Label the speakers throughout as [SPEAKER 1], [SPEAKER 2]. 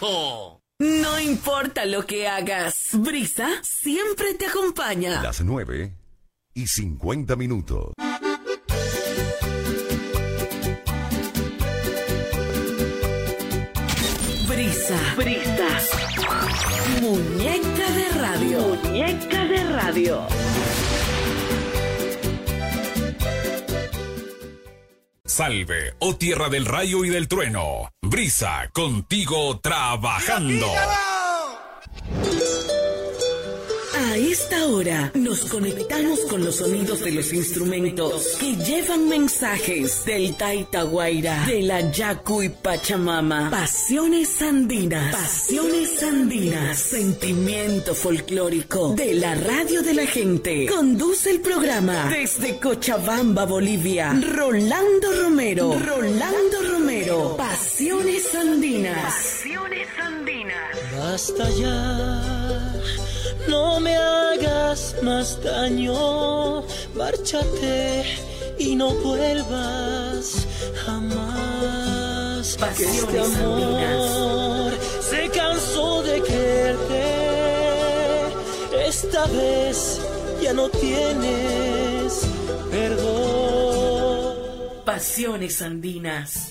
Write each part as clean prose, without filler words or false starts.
[SPEAKER 1] carajo!
[SPEAKER 2] No importa lo que hagas, Brisa siempre te acompaña.
[SPEAKER 3] Las 9:50.
[SPEAKER 2] Brisa. Muñeca de radio.
[SPEAKER 4] Salve, oh tierra del rayo y del trueno. Brisa, contigo trabajando.
[SPEAKER 2] A esta hora nos conectamos con los sonidos de los instrumentos que llevan mensajes del Taita Guaira, de la Yacu y Pachamama. Pasiones andinas. Sentimiento folclórico de la radio de la gente. Conduce el programa desde Cochabamba, Bolivia, Rolando Romero. Pasiones andinas.
[SPEAKER 5] Basta ya, no me hagas más daño, márchate y no vuelvas jamás.
[SPEAKER 2] Pasiones
[SPEAKER 5] que este amor se cansó de quererte, esta vez ya no tienes perdón.
[SPEAKER 2] Pasiones andinas.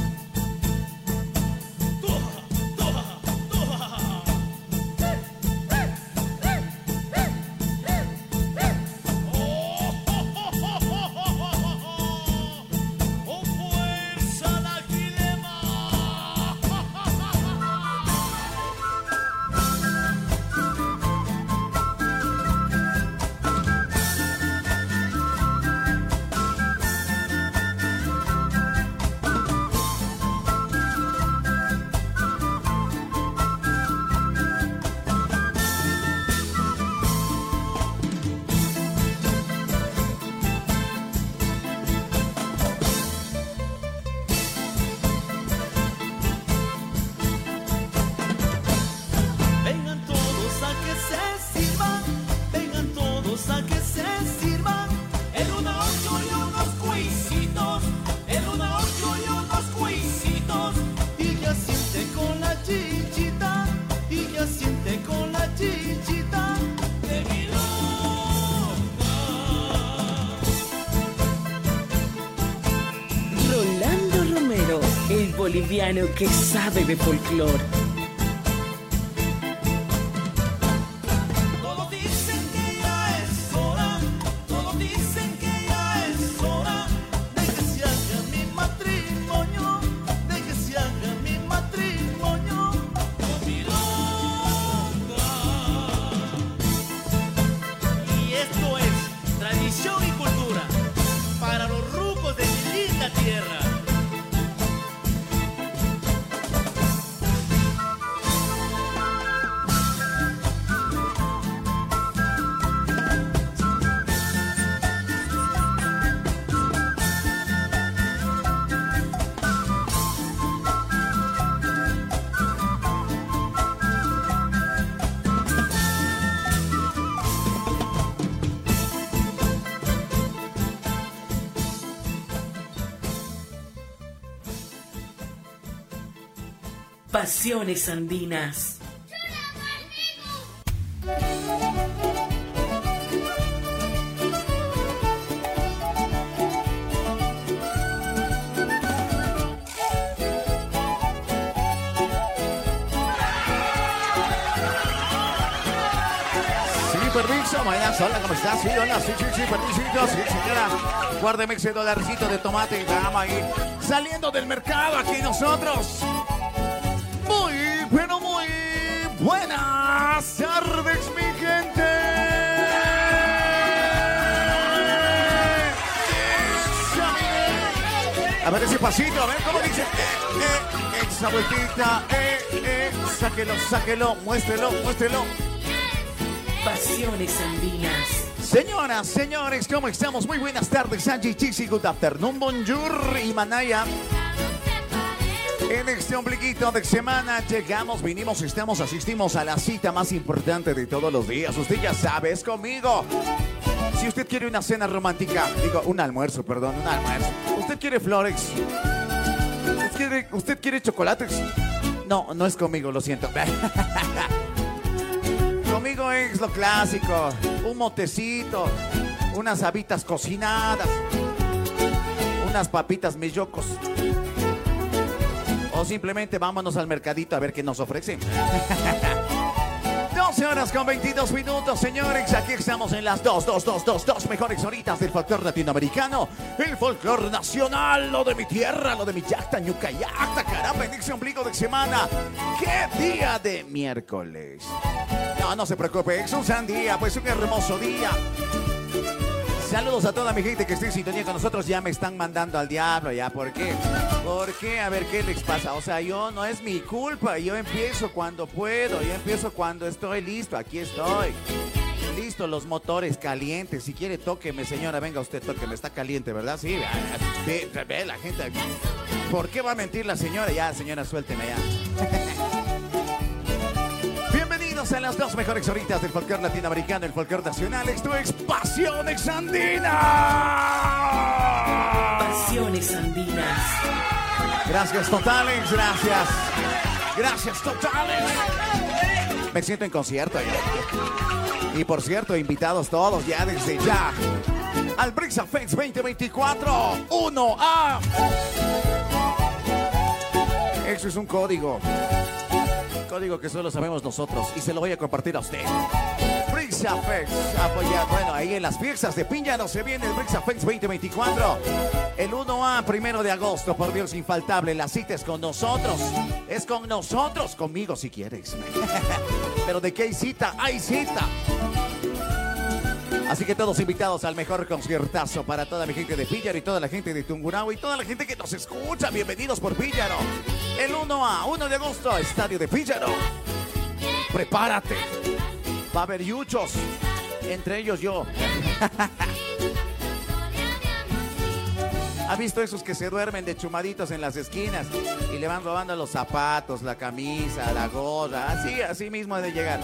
[SPEAKER 2] Boliviano que sabe de folclore.
[SPEAKER 5] Todos dicen que ya es hora, todos dicen que ya es hora de que se haga mi matrimonio, de que se haga mi matrimonio con milonga. Y esto es tradición y cultura para los rucos de mi linda tierra.
[SPEAKER 2] Pasiones andinas.
[SPEAKER 6] Permiso, buenas, hola, ¿cómo estás? Sí, hola, sí, permiso, sí, señora. Guárdeme ese dolarcito de tomate y vamos ahí. Saliendo del mercado aquí nosotros. Pero muy buenas tardes, mi gente. A ver ese pasito, a ver cómo dice. Esa vueltita, sáquelo, muéstrelo.
[SPEAKER 2] Pasiones andinas.
[SPEAKER 6] Señoras, señores, ¿cómo estamos? Muy buenas tardes, Angie, Chixi, good afternoon, bonjour y manaya. En este ombliguito de semana llegamos, vinimos, asistimos a la cita más importante de todos los días. Usted ya sabe, es conmigo. Si usted quiere una cena romántica, un almuerzo. Usted quiere flores. Usted quiere chocolates. No, no es conmigo, lo siento. Conmigo es lo clásico. Un motecito, unas habitas cocinadas, unas papitas mellocos. O simplemente vámonos al mercadito a ver qué nos ofrecen. 12 horas con 22 minutos, señores. Aquí estamos en las dos mejores horitas del folclore latinoamericano. El folclore nacional, lo de mi tierra, lo de mi yacta, ñuca yacta. Caramba, en ese ombligo de semana. ¡Qué día de miércoles! No se preocupe, es un gran día, pues un hermoso día. Saludos a toda mi gente que esté en sintonía con nosotros. Ya me están mandando al diablo, ¿ya? ¿Por qué? ¿Por qué? A ver, ¿qué les pasa? O sea, no es mi culpa. Yo empiezo cuando puedo. Yo empiezo cuando estoy listo. Aquí estoy. Listo, los motores calientes. Si quiere, tóqueme, señora. Venga usted, tóqueme. Está caliente, ¿verdad? Sí, ve la gente. ¿Por qué va a mentir la señora? Ya, señora, suélteme ya. Bienvenidos a las dos mejores horitas del folclore latinoamericano, el folclore nacional. Esto es Pasiones Andinas.
[SPEAKER 2] Pasiones Andinas.
[SPEAKER 6] Gracias totales, gracias. Gracias totales. Me siento en concierto ya. Y por cierto, invitados todos ya desde ya al Brixa Fest 2024 1A. Eso es un código. Código que solo sabemos nosotros y se lo voy a compartir a usted. Brixa Fest, bueno, ahí en las fiestas de Píllaro se viene el Brixa Fest 2024. El 1A, 1 de agosto, por Dios, infaltable. La cita es con nosotros. Es con nosotros, conmigo si quieres. Pero ¿de qué hay cita? ¡Hay cita! Así que todos invitados al mejor conciertazo para toda mi gente de Píllaro y toda la gente de Tungurahua y toda la gente que nos escucha. Bienvenidos por Píllaro. El 1A, 1 de agosto, Estadio de Píllaro. Prepárate. Va a haber yuchos, entre ellos yo. ¿Ha visto esos que se duermen de chumaditos en las esquinas y le van robando los zapatos, la camisa, la gorra? Así mismo ha de llegar.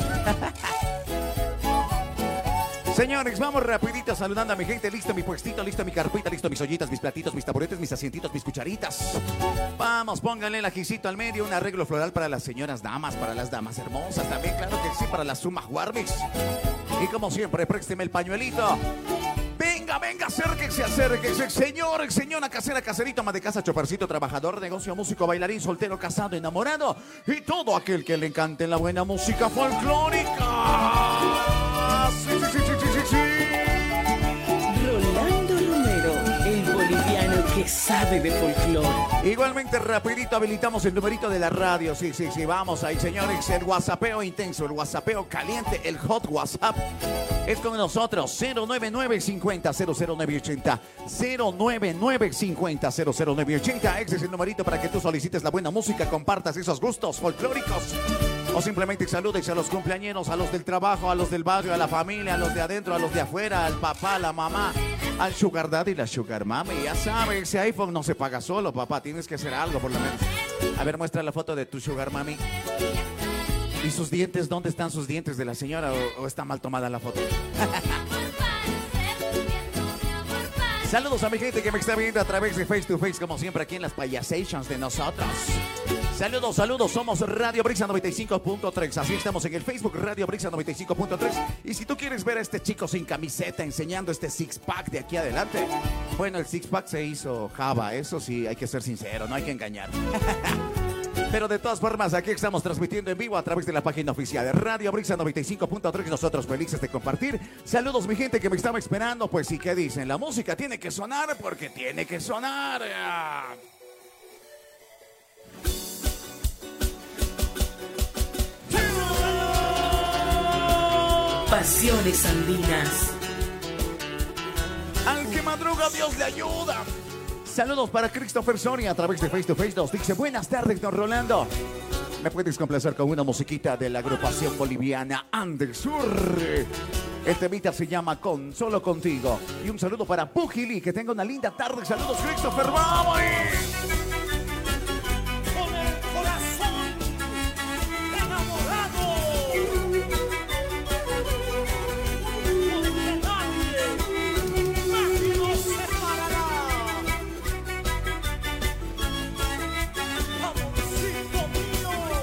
[SPEAKER 6] Señores, vamos rapidito saludando a mi gente. Listo mi puestito, listo mi carpita, listo mis ollitas, mis platitos, mis taburetes, mis asientitos, mis cucharitas. Vamos, pónganle el ajicito al medio, un arreglo floral para las señoras damas, para las damas hermosas también, claro que sí, para las Suma Warmix. Y como siempre, présteme el pañuelito. Venga, acérquese, señor, señora, casera, caserito, ama de casa, chofercito, trabajador, negocio, músico, bailarín, soltero, casado, enamorado y todo aquel que le encante la buena música folclórica. Sí.
[SPEAKER 2] Rolando Romero, el boliviano que sabe de folclore.
[SPEAKER 6] Igualmente, rapidito habilitamos el numerito de la radio. Sí, vamos ahí, señores. El WhatsAppeo intenso, el WhatsAppeo caliente, el hot WhatsApp. Es con nosotros, 099-50-00980. 099-50-00980. Ese es el numerito para que tú solicites la buena música, compartas esos gustos folclóricos. O simplemente saludes a los cumpleañeros, a los del trabajo, a los del barrio, a la familia, a los de adentro, a los de afuera, al papá, a la mamá, al sugar daddy y la sugar mami. Ya sabes, ese iPhone no se paga solo, papá. Tienes que hacer algo, por lo menos. A ver, muestra la foto de tu sugar mami. ¿Y sus dientes? ¿Dónde están sus dientes de la señora? ¿O está mal tomada la foto? Saludos a mi gente que me está viendo a través de Face to Face, como siempre, aquí en las payasations de nosotros. Saludos, somos Radio Brixa 95.3. Así estamos en el Facebook, Radio Brixa 95.3. Y si tú quieres ver a este chico sin camiseta enseñando este six-pack de aquí adelante, bueno, el six-pack se hizo Java, eso sí, hay que ser sincero, no hay que engañar. Pero de todas formas, aquí estamos transmitiendo en vivo a través de la página oficial de Radio Brixa 95.3. Nosotros felices de compartir. Saludos, mi gente que me estaba esperando. Pues sí, ¿qué dicen? La música tiene que sonar porque tiene que sonar.
[SPEAKER 2] Pasiones Andinas.
[SPEAKER 6] Al que madruga, Dios le ayuda. Saludos para Christopher Soria a través de Face to Face. Nos dice, buenas tardes, don Rolando. ¿Me puedes complacer con una musiquita de la agrupación boliviana Andesur? El temita se llama Solo Contigo. Y un saludo para Pujili, que tenga una linda tarde. Saludos, Christopher. ¡Vamos!
[SPEAKER 5] Con el corazón enamorado, porque nadie nos separará. Amorcito mío.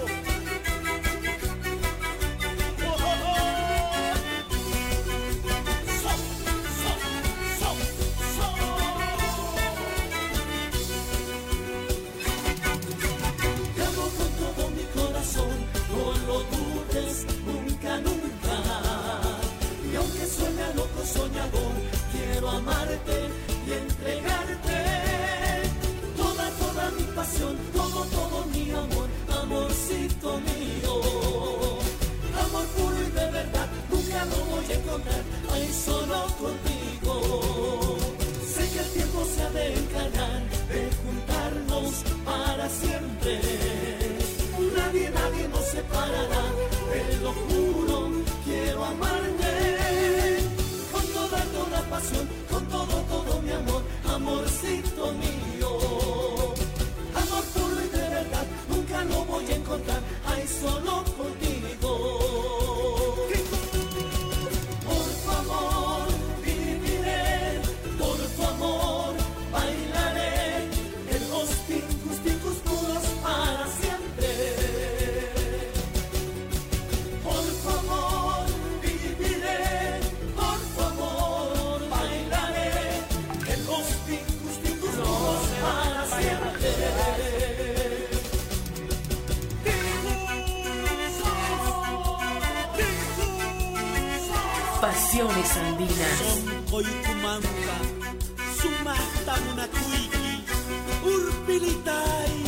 [SPEAKER 2] pasiones andinas.
[SPEAKER 5] Soncoyucumanta, Sumasta Munacuiqui, Urpilitay.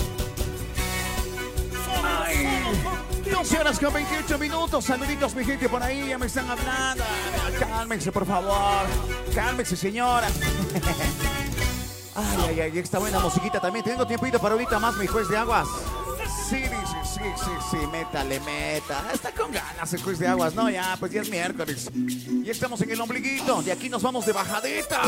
[SPEAKER 6] 12 horas con 28 minutos. Saluditos, mi gente, por ahí ya me están hablando. Cálmense, por favor. Cálmense, señora. Ay, esta buena musiquita también. Tengo tiempito para ahorita más, mi juez de aguas. Sí, sí, métale. Está con ganas el juez de aguas. No, ya, pues ya es miércoles. Y estamos en el ombliguito. De aquí nos vamos de bajadita.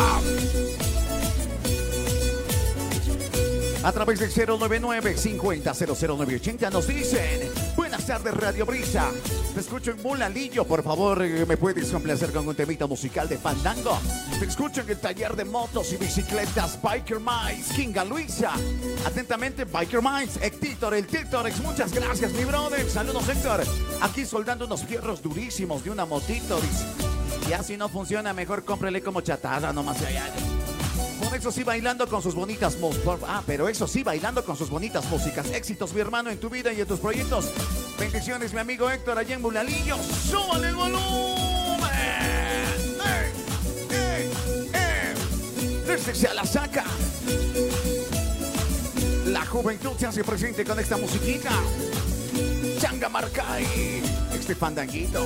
[SPEAKER 6] A través del 099-50-00980 nos dicen: buenas tardes, Radio Brisa. Te escucho en Mulalillo. Por favor, ¿me puedes complacer con un temita musical de Fandango? Te escucho en el taller de motos y bicicletas Biker Minds, Kinga Luisa. Atentamente, Biker Minds, Héctor, el Títorex. Muchas gracias, mi brother. Saludos, Héctor. Aquí soldando unos fierros durísimos de una motito. Ya si no funciona, mejor cómprele como chatarra, nomás allá. Eso sí, bailando con sus bonitas músicas. Pero eso sí, bailando con sus bonitas músicas. Éxitos, mi hermano, en tu vida y en tus proyectos. Bendiciones, mi amigo Héctor, allá en Mulalillo. ¡Súbale el volumen! Desde se la saca. La juventud se hace presente con esta musiquita. Changa Marcay. Este fandanguito.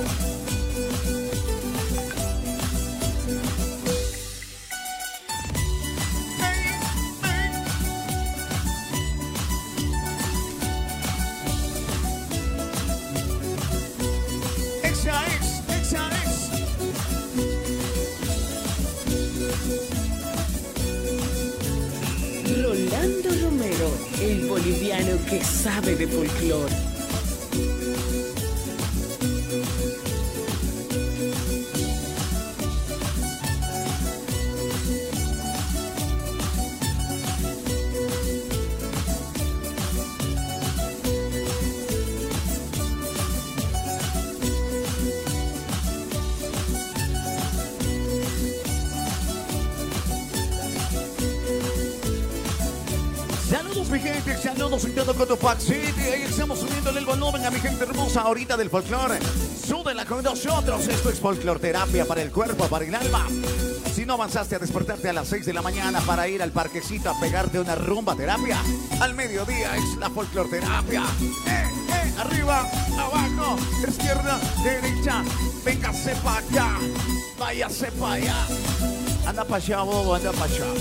[SPEAKER 2] Rolando Romero, el boliviano que sabe de folclore.
[SPEAKER 6] Saludos en todo Cotopaxi City. Ahí estamos subiéndole el volumen a mi gente hermosa ahorita del folclore. Súdela con nosotros. Esto es folclor terapia para el cuerpo, para el alma. Si no avanzaste a despertarte a las 6 de la mañana para ir al parquecito a pegarte una rumba terapia, al mediodía es la folclor terapia. Arriba, abajo, izquierda, derecha. Véngase para acá, váyase para allá. Anda para allá, bobo, anda para allá.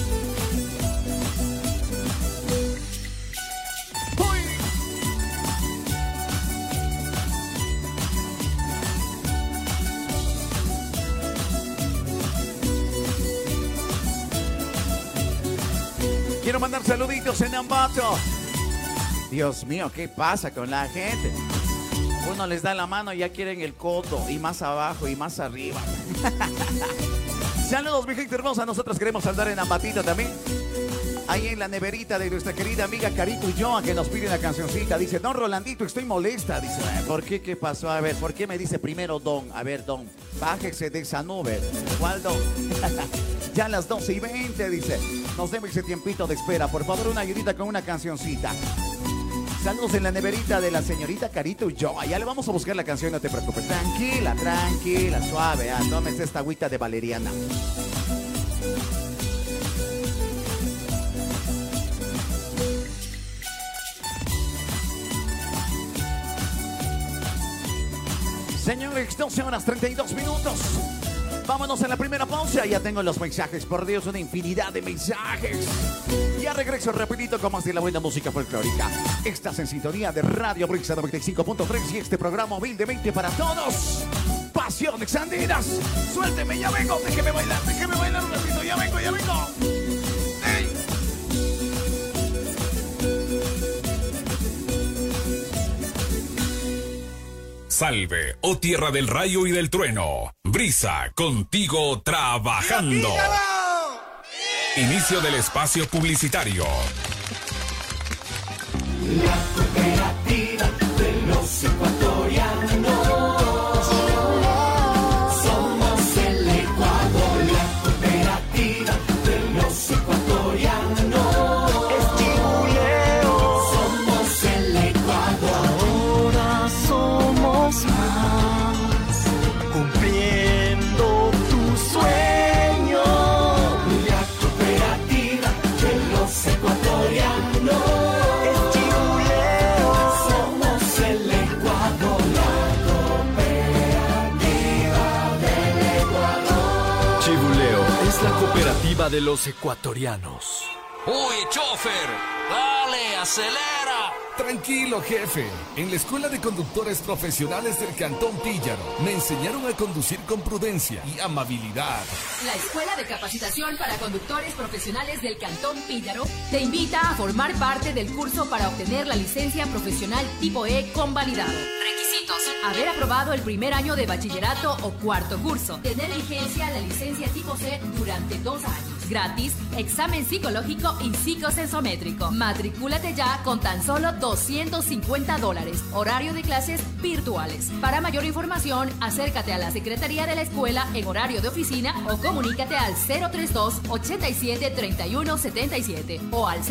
[SPEAKER 6] Quiero mandar saluditos en Ambato. Dios mío, ¿qué pasa con la gente? Uno les da la mano y ya quieren el codo, y más abajo y más arriba. Saludos, mi gente hermosa. Nosotros queremos andar en Ambatito también. Ahí en la neverita de nuestra querida amiga Carito y yo, a que nos pide una cancioncita. Dice: don Rolandito, estoy molesta. Dice: ¿por qué? ¿Qué pasó? A ver, ¿por qué me dice primero don? A ver, don, bájese de esa nube. ¿Cuál don? Ya a las 12:20, dice. Nos debe ese tiempito de espera. Por favor, una ayudita con una cancioncita. Saludos en la neverita de la señorita Carito y yo. Allá le vamos a buscar la canción, no te preocupes. Tranquila, tranquila, suave. Tómese esta agüita de valeriana. Señores, 12 horas 32 minutos. Vámonos a la primera pausa. Ya tengo los mensajes, por Dios, una infinidad de mensajes. Ya regreso rapidito con más de la buena música folclórica. Estás en sintonía de Radio Brisa 95.3 y este programa humildemente para todos. Pasiones andinas. Suélteme, ya vengo. Déjeme bailar un ratito. Ya vengo. ¡Ey!
[SPEAKER 4] Salve, oh tierra del rayo y del trueno. Brisa, contigo trabajando. Inicio del espacio publicitario.
[SPEAKER 5] La cooperativa de los ecuatorianos. Somos el Ecuador. La cooperativa de los ecuatorianos. Es Chibuleo. Somos el Ecuador. Ahora somos más. Cumpliendo
[SPEAKER 1] cooperativa de los ecuatorianos.
[SPEAKER 3] ¡Uy, chofer! ¡Dale, acelera!
[SPEAKER 7] Tranquilo, jefe. En la Escuela de Conductores Profesionales del Cantón Píllaro me enseñaron a conducir con prudencia y amabilidad.
[SPEAKER 8] La Escuela de Capacitación para Conductores Profesionales del Cantón Píllaro te invita a formar parte del curso para obtener la licencia profesional tipo E convalidado. Requisitos: haber aprobado el primer año de bachillerato o cuarto curso, tener en vigencia la licencia tipo C durante 2 años. Gratis, examen psicológico y psicosensométrico. Matricúlate ya con tan solo $250. Horario de clases virtuales. Para mayor información, acércate a la Secretaría de la Escuela en horario de oficina o comunícate al 032-87-3177 o al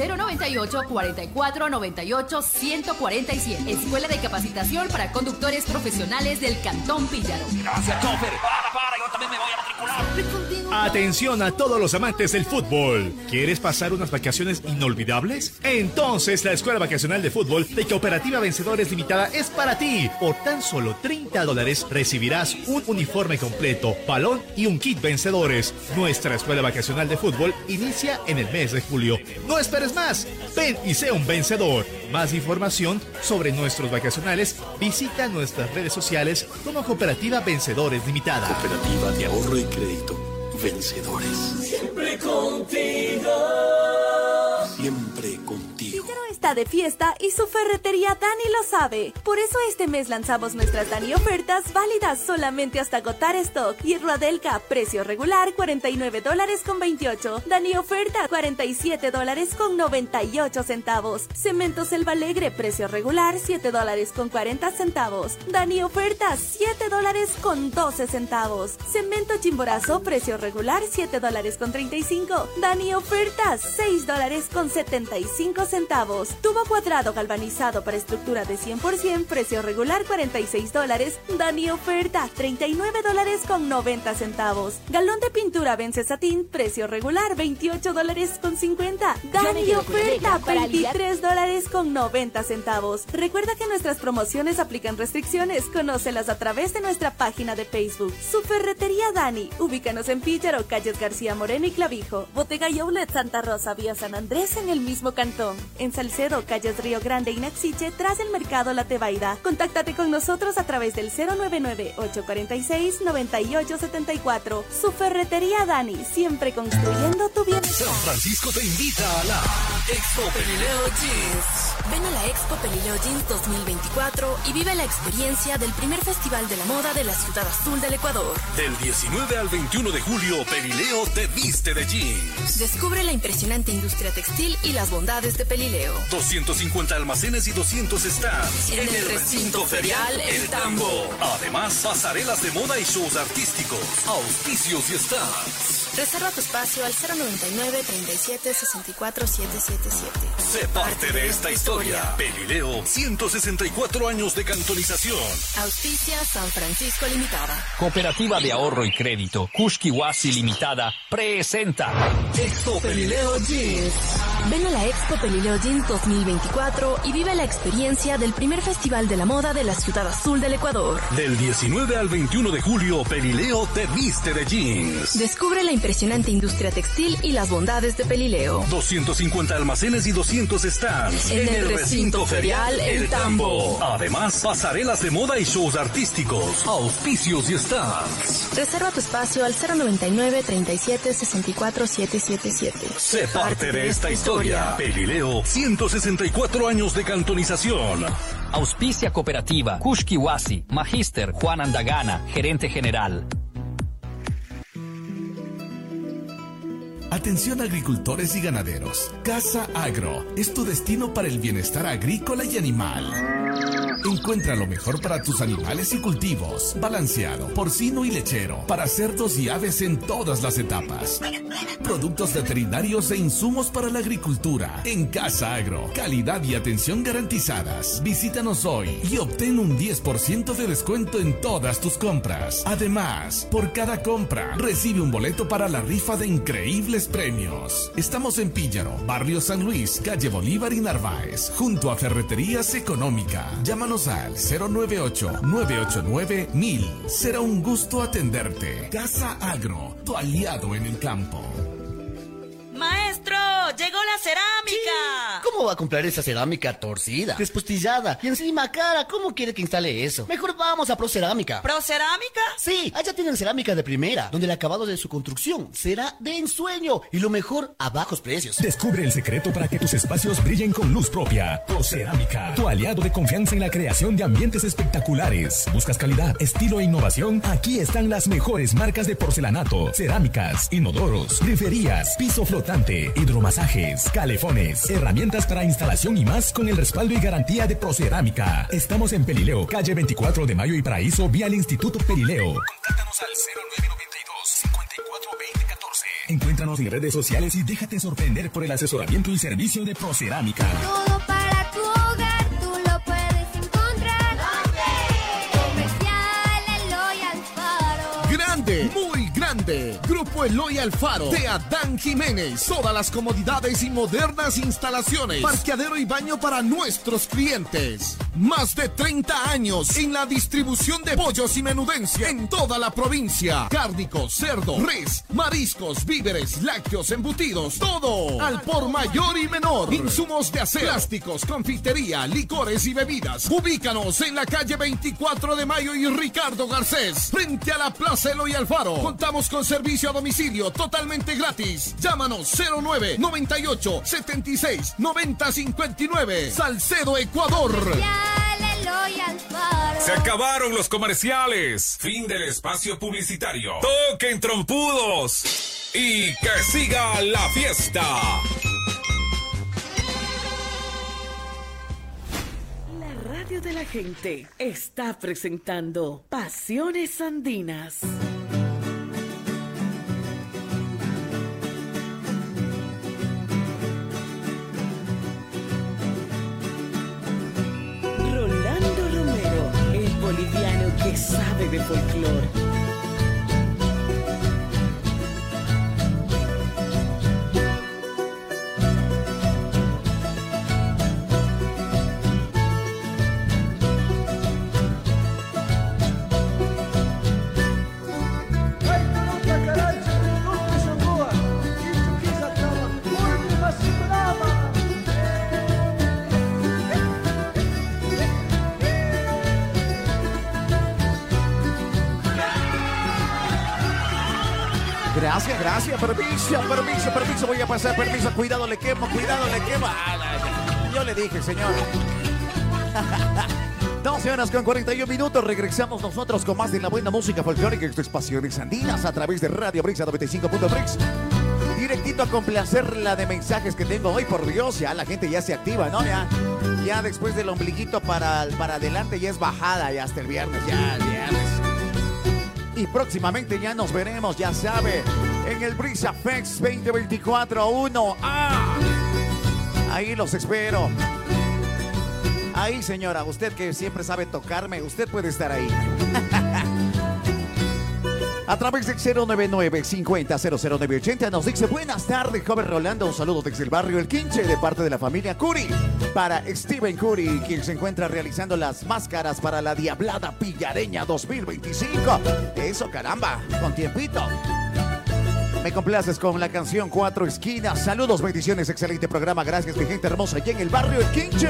[SPEAKER 8] 098-4498-147. Escuela de Capacitación para Conductores Profesionales del Cantón Píllaro.
[SPEAKER 3] Gracias, chofer. Para, yo también me voy a matricular.
[SPEAKER 9] Atención a todos los amantes del fútbol. ¿Quieres pasar unas vacaciones inolvidables? Entonces la Escuela Vacacional de Fútbol de Cooperativa Vencedores Limitada es para ti. Por tan solo $30 recibirás un uniforme completo, balón y un kit Vencedores. Nuestra Escuela Vacacional de Fútbol inicia en el mes de julio. No esperes más. Ven y sé un vencedor. Más información sobre nuestros vacacionales, visita nuestras redes sociales como Cooperativa Vencedores Limitada.
[SPEAKER 10] Cooperativa de Ahorro y Crédito. Vencedores.
[SPEAKER 5] Siempre contigo.
[SPEAKER 10] Siempre contigo.
[SPEAKER 11] Píllaro está de fiesta y su ferretería Dani lo sabe. Por eso este mes lanzamos nuestras Dani ofertas válidas solamente hasta agotar stock. Hierro Adelca, precio regular $49.28. Dani oferta $47.98. Cemento Selva Alegre, precio regular $7.40. Dani oferta $7.12. Cemento Chimborazo, precio regular $7.35. Dani oferta $6.75. Tubo cuadrado galvanizado para estructura de 100%, precio regular $46. Dani oferta $39.90. Galón de pintura Vence Satín, precio regular $28.50. Dani oferta $23.90. Recuerda que nuestras promociones aplican restricciones. Conócelas a través de nuestra página de Facebook. Su ferretería Dani. Ubícanos en Píllaro, calles García Moreno y Clavijo. Bodega y Outlet Santa Rosa, vía San Andrés en el mismo cantón. En Salcedo, calles Río Grande y Naxiche, tras el mercado La Tebaida. Contáctate con nosotros a través del 099-846-9874. Su ferretería Dani, siempre construyendo tu bienestar.
[SPEAKER 7] San Francisco te invita a la
[SPEAKER 8] Expo Pelileo Jeans. Ven a la Expo Pelileo Jeans 2024 y vive la experiencia del primer festival de la moda de la Ciudad Azul del Ecuador.
[SPEAKER 4] Del 19 al 21 de julio, Pelileo te viste de jeans.
[SPEAKER 8] Descubre la impresionante industria textil y las bondades de Pelileo.
[SPEAKER 4] 250 almacenes y 200 stands.
[SPEAKER 8] En el recinto ferial El Tambo.
[SPEAKER 4] Además, pasarelas de moda y shows artísticos, auspicios y stands.
[SPEAKER 8] Reserva tu espacio al 099-37-64-777.
[SPEAKER 4] Sé parte de esta historia. Pelileo, 164 años de cantonización.
[SPEAKER 8] Auspicia San Francisco Limitada.
[SPEAKER 3] Cooperativa de Ahorro y Crédito Kushkiwasi Limitada presenta
[SPEAKER 5] Expo Pelileo Jeans.
[SPEAKER 8] Ven a la Expo Pelileo Jeans 2024 y vive la experiencia del primer festival de la moda de la Ciudad Azul del Ecuador.
[SPEAKER 4] Del 19 al 21 de julio, Pelileo te viste de jeans.
[SPEAKER 8] Descubre la impresionante industria textil y las bondades de Pelileo.
[SPEAKER 4] 250 almacenes y 200 stands.
[SPEAKER 8] En el recinto ferial El Tambo.
[SPEAKER 4] Además, pasarelas de moda y shows artísticos, auspicios y stands.
[SPEAKER 8] Reserva tu espacio al 099-37-64-777.
[SPEAKER 4] Sé parte de esta historia. Pelileo, 164 años de cantonización.
[SPEAKER 3] Auspicia Cooperativa Kushkiwasi, Magíster Juan Andagana, gerente general.
[SPEAKER 7] Atención agricultores y ganaderos. Casa Agro es tu destino para el bienestar agrícola y animal. Encuentra lo mejor para tus animales y cultivos. Balanceado, porcino y lechero. Para cerdos y aves en todas las etapas. Productos veterinarios e insumos para la agricultura. En Casa Agro, calidad y atención garantizadas. Visítanos hoy y obtén un 10% de descuento en todas tus compras. Además, por cada compra, recibe un boleto para la rifa de increíbles premios. Estamos en Píllaro, Barrio San Luis, calle Bolívar y Narváez, junto a Ferreterías Económica. Llámanos al 098-989-1000. Será un gusto atenderte. Casa Agro, tu aliado en el campo.
[SPEAKER 12] Cerámica!
[SPEAKER 13] ¿Cómo va a comprar esa cerámica torcida, despostillada y encima cara? ¿Cómo quiere que instale eso? Mejor vamos a Procerámica.
[SPEAKER 12] ¿Procerámica?
[SPEAKER 13] Sí, allá tienen cerámica de primera, donde el acabado de su construcción será de ensueño y lo mejor a bajos precios.
[SPEAKER 14] Descubre el secreto para que tus espacios brillen con luz propia. Procerámica, tu aliado de confianza en la creación de ambientes espectaculares. ¿Buscas calidad, estilo e innovación? Aquí están las mejores marcas de porcelanato, cerámicas, inodoros, griferías, piso flotante, hidromasajes, calefones, herramientas para instalación y más con el respaldo y garantía de Procerámica. Estamos en Pelileo, calle 24 de Mayo y Paraíso, vía el Instituto Pelileo. Contáctanos al 0992-542014. Encuéntranos en redes sociales y déjate sorprender por el asesoramiento y servicio de Procerámica.
[SPEAKER 15] Todo para tu hogar, tú lo puedes encontrar. ¿Dónde? Comercial Eloy Alfaro.
[SPEAKER 16] Grande, muy grande. Grupo Eloy Alfaro de Adán Jiménez. Todas las comodidades y modernas instalaciones. Parqueadero y baño para nuestros clientes. Más de 30 años en la distribución de pollos y menudencia en toda la provincia. Cárnicos, cerdo, res, mariscos, víveres, lácteos, embutidos, todo al por mayor y menor. Insumos de acero, plásticos, confitería, licores y bebidas. Ubícanos en la calle 24 de Mayo y Ricardo Garcés, frente a la Plaza Eloy Alfaro. Contamos con servicio a domicilio totalmente gratis. Llámanos 09 98 76 90 59. Salcedo, Ecuador.
[SPEAKER 4] Se acabaron los comerciales. Fin del espacio publicitario. Toquen trompudos y que siga la fiesta.
[SPEAKER 2] La radio de la gente está presentando Pasiones Andinas. Boliviano que sabe de folclore.
[SPEAKER 6] Gracias, permiso, voy a pasar, permiso, cuidado, le quemo. Yo le dije, señor. 12 horas con 41 minutos, regresamos nosotros con más de la buena música folclórica en estas Pasiones Andinas a través de Radio Brisa 95.3. Directito a complacerla de mensajes que tengo hoy, por Dios, ya la gente ya se activa, ¿no? Ya después del ombliguito para adelante ya es bajada, ya hasta el viernes, ya el viernes. Y próximamente ya nos veremos, ya sabe, en el Brisa Fest 2024 1A. Ahí los espero. Ahí, señora, usted que siempre sabe tocarme, usted puede estar ahí. A través del 099-50-00980 nos dice: buenas tardes, joven Rolando. Un saludo desde el barrio El Quinche de parte de la familia Curi. Para Steven Curi, quien se encuentra realizando las máscaras para la Diablada Pillareña 2025. Eso, caramba, con tiempito. Me complaces con la canción Cuatro Esquinas. Saludos, bendiciones, excelente programa. Gracias, mi gente hermosa, allá en el barrio El Quinche.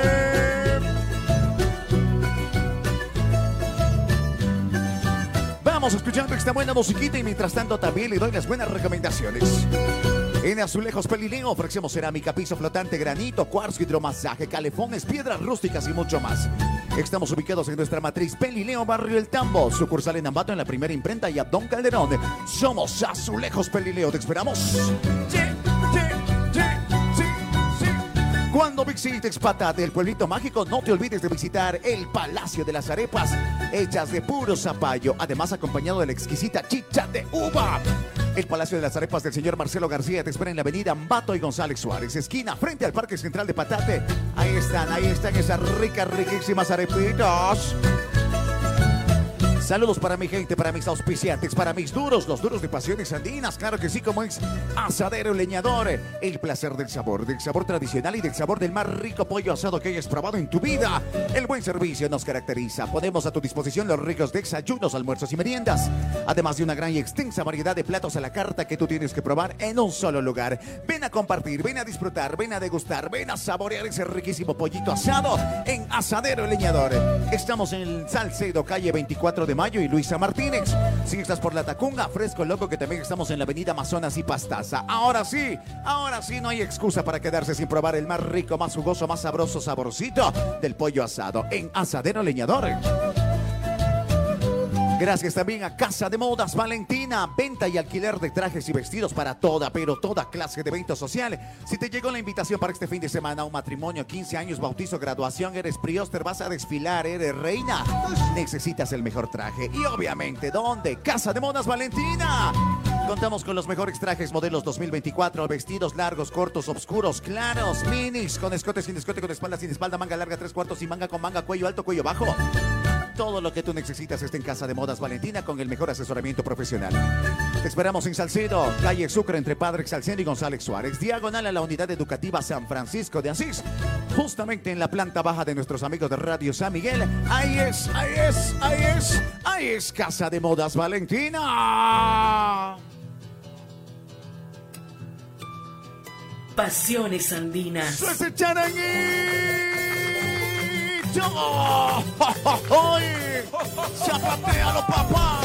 [SPEAKER 6] Vamos escuchando esta buena musiquita y mientras tanto también le doy las buenas recomendaciones. En Azulejos Pelileo ofrecemos cerámica, piso flotante, granito, cuarzo, hidromasaje, calefones, piedras rústicas y mucho más. Estamos ubicados en nuestra matriz Pelileo, barrio El Tambo, sucursal en Ambato en la primera imprenta y Abdón Calderón. Somos Azulejos Pelileo, te esperamos. Cuando visites Patate, el pueblito mágico, no te olvides de visitar el Palacio de las Arepas, hechas de puro zapallo, además acompañado de la exquisita chicha de uva. El Palacio de las Arepas del señor Marcelo García te espera en la avenida Ambato y González Suárez, esquina, frente al Parque Central de Patate. Ahí están esas riquísimas arepitas. Saludos para mi gente, para mis auspiciantes, para mis duros, los duros de Pasiones Andinas. Claro que sí, como es Asadero Leñador. El placer del sabor tradicional y del sabor del más rico pollo asado que hayas probado en tu vida. El buen servicio nos caracteriza. Ponemos a tu disposición los ricos desayunos, almuerzos y meriendas. Además de una gran y extensa variedad de platos a la carta que tú tienes que probar en un solo lugar. Ven a compartir, ven a disfrutar, ven a degustar, ven a saborear ese riquísimo pollito asado en Asadero Leñador. Estamos en el Salcedo, calle 24 de Mayo y Luisa Martínez. Si estás por La Tacunga, Fresco Loco, que también estamos en la avenida Amazonas y Pastaza. Ahora sí, no hay excusa para quedarse sin probar el más rico, más jugoso, más sabroso saborcito del pollo asado en Asadero Leñador. Gracias también a Casa de Modas Valentina, venta y alquiler de trajes y vestidos para toda, pero toda clase de evento social. Si te llegó la invitación para este fin de semana, un matrimonio, 15 años, bautizo, graduación, eres prioster, vas a desfilar, eres reina, necesitas el mejor traje. Y obviamente, ¿dónde? Casa de Modas Valentina. Contamos con los mejores trajes modelos 2024, vestidos largos, cortos, oscuros, claros, minis, con escote, sin escote, con espalda, sin espalda, manga larga, 3/4, y manga con manga, cuello alto, cuello bajo. Todo lo que tú necesitas está en Casa de Modas Valentina con el mejor asesoramiento profesional. Te esperamos en Salcedo, calle Sucre, entre Padre Salcedo y González Suárez, diagonal a la Unidad Educativa San Francisco de Asís, justamente en la planta baja de nuestros amigos de Radio San Miguel. Ahí es Casa de Modas Valentina.
[SPEAKER 2] Pasiones Andinas.
[SPEAKER 6] ¡Suerte, charanguito! ¡Zapatealo, papá!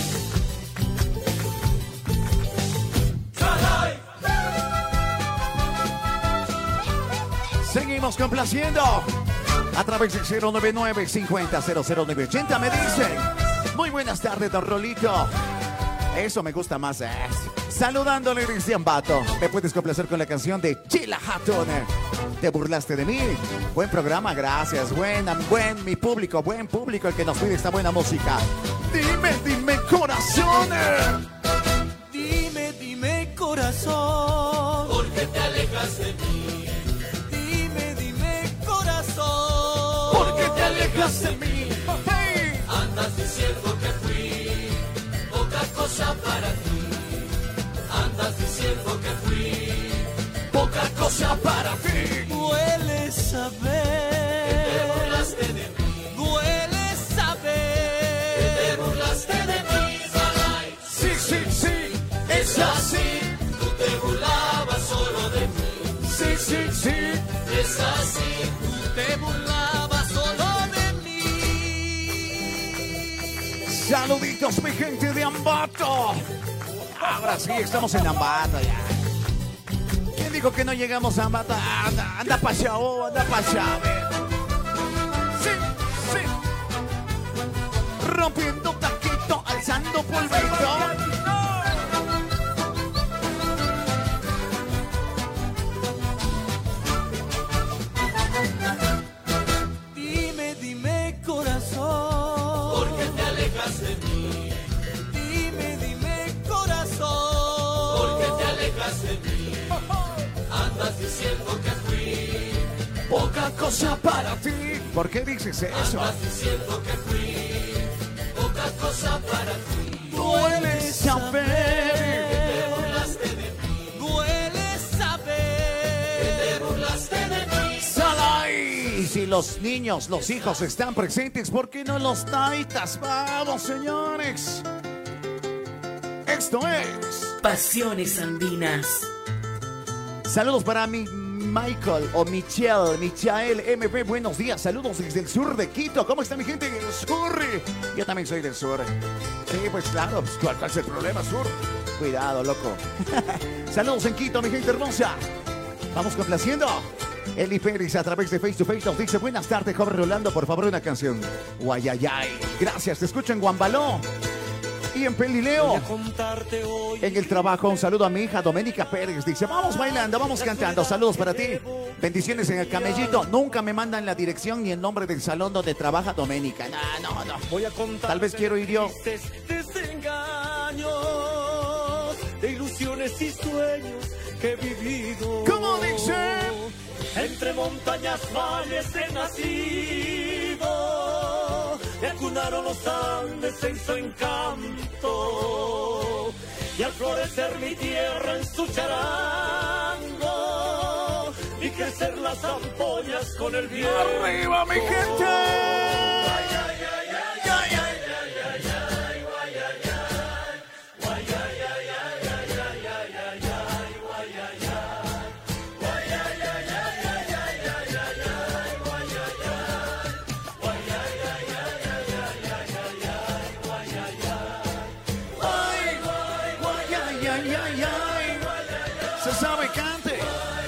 [SPEAKER 6] Seguimos complaciendo a través del 099-50-00980. Me dicen, muy buenas tardes, don Rolito. Eso me gusta más. Saludándole desde Ambato. Me puedes complacer con la canción de Chila Hatton. ¿Te burlaste de mí? Buen programa, gracias. Buen público el que nos pide esta buena música. Dime, corazón.
[SPEAKER 5] Dime, corazón. ¿Por qué te alejas de mí? Dime, corazón.
[SPEAKER 6] ¿Por qué te alejas de mí? Hey.
[SPEAKER 5] Andas diciendo que fui poca cosa para ti. Andas diciendo que fui
[SPEAKER 6] poca cosa para ti.
[SPEAKER 5] Duele saber que te burlaste de mí. Duele saber que te burlaste de mí.
[SPEAKER 6] Sí, es así.
[SPEAKER 5] Tú te burlabas solo de mí.
[SPEAKER 6] Sí,
[SPEAKER 5] es así. Tú te burlabas solo de mí.
[SPEAKER 6] Saluditos, mi gente de Ambato. Ahora sí, estamos en Ambato ya. ¿Quién dijo que no llegamos a Ambato? Anda pa' allá. Sí. Rompiendo taquito, alzando polvito.
[SPEAKER 5] Dime, corazón. ¿Por qué te alejas de mí? Dime, corazón. ¿Por qué te alejas de mí? Andas diciendo que fui
[SPEAKER 6] poca cosa para ti. ¿Por qué dices eso?
[SPEAKER 5] Andas diciendo que fui poca cosa para ti.
[SPEAKER 6] Duele saber
[SPEAKER 5] que te burlaste de mí. Duele saber que te burlaste de mí.
[SPEAKER 6] ¡Salay! Si los niños, los hijos están presentes, ¿por qué no los taitas? ¡Vamos, señores! Esto es
[SPEAKER 2] Pasiones Andinas.
[SPEAKER 6] Saludos para mi Michael o Michael MB, buenos días, saludos desde el sur de Quito. ¿Cómo está mi gente del sur? Yo también soy del sur. Sí, pues claro, ¿cuál es el problema, sur? Cuidado, loco. Saludos en Quito, mi gente hermosa. Vamos complaciendo. Eli Pérez a través de Face to Face nos dice: buenas tardes, joven Rolando, por favor una canción. Guayayay. Gracias, te escucho en Guambaló y en Pelileo. En el trabajo, un saludo a mi hija Doménica Pérez. Dice: vamos bailando, vamos cantando. Saludos para ti. Bendiciones en el camellito. Nunca me mandan la dirección ni el nombre del salón donde trabaja Doménica. No.
[SPEAKER 5] Voy a contar.
[SPEAKER 6] Tal vez quiero ir yo.
[SPEAKER 5] Desengaños, de ilusiones y sueños que he vivido.
[SPEAKER 6] ¿Cómo dice?
[SPEAKER 5] Entre montañas, valles he nacido. cunaron los Andes en su encanto, y al florecer mi tierra en su charango, y crecer las ampollas con el viento.
[SPEAKER 6] ¡Arriba, mi gente! Se sabe, cante.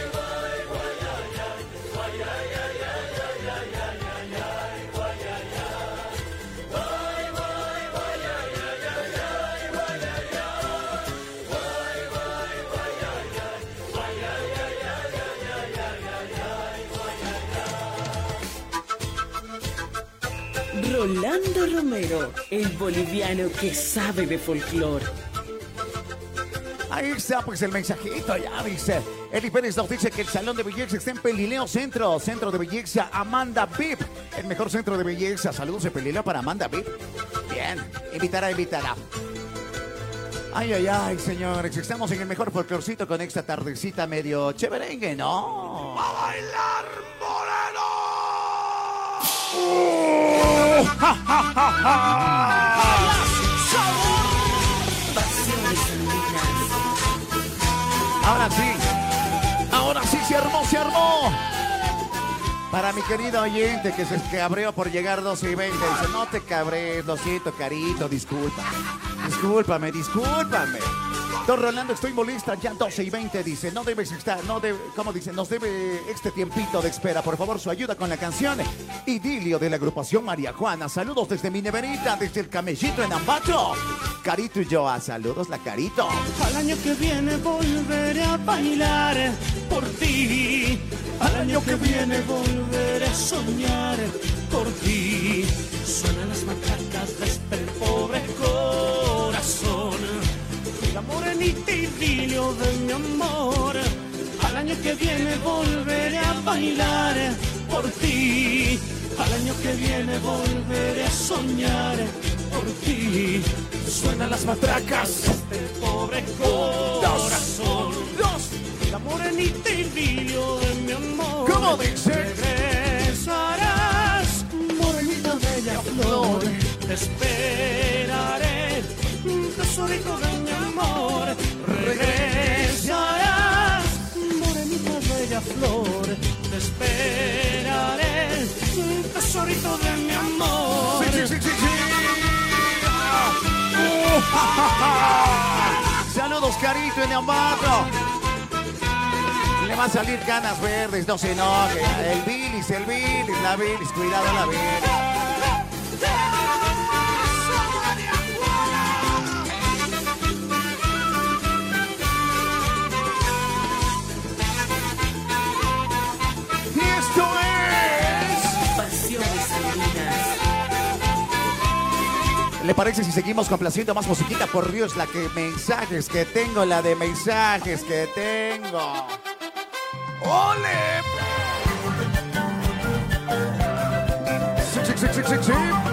[SPEAKER 2] Rolando Romero, el boliviano que sabe de folclore.
[SPEAKER 6] Ahí está, pues el mensajito, ya dice. Eli Pérez nos dice que el salón de belleza está en Pelileo Centro. Centro de belleza Amanda VIP. El mejor centro de belleza. Saludos de Pelileo para Amanda VIP. Bien, invitará. Ay, ay, ay, señores. Estamos en el mejor folclorcito con esta tardecita medio chéverengue, ¿no? ¡A bailar, moreno! ¡Ja, ja, ja, ja! Ahora sí se armó. Para mi querido oyente que se cabreó por llegar 12:20, dice, no te cabres, lo siento, carito, discúlpame. Don Rolando, estoy molesta, ya 12:20, dice, nos debe este tiempito de espera, por favor, su ayuda con la canción Idilio de la agrupación María Juana. Saludos desde mi neverita, desde el camellito en Ambato. Carito y yo, saludos la Carito.
[SPEAKER 5] Al año que viene volveré a bailar por ti. Al año que viene volveré a soñar por ti. Suenan las matracas desde el pobre corazón. La morenita idilio de mi amor. Al año que viene volveré a bailar por ti. Al año que viene volveré a soñar por ti. Suenan las matracas del pobre corazón. La morenita idilio de mi amor.
[SPEAKER 6] ¿Cómo dice?
[SPEAKER 5] Regresarás, morenita bella flor. Te esperaré, tesorito de mi amor. Regresarás, morenita bella flor. Te esperaré, tesorito de mi amor.
[SPEAKER 6] Sí. Saludos, Carito en Ambato. Le va a salir canas verdes, no se enoje. El bilis, la bilis, cuidado la bilis. Y esto es
[SPEAKER 2] Pasiones Andinas.
[SPEAKER 6] ¿Le parece si seguimos complaciendo más musiquita? Por Dios, la de mensajes que tengo. ¡Ole! Sí.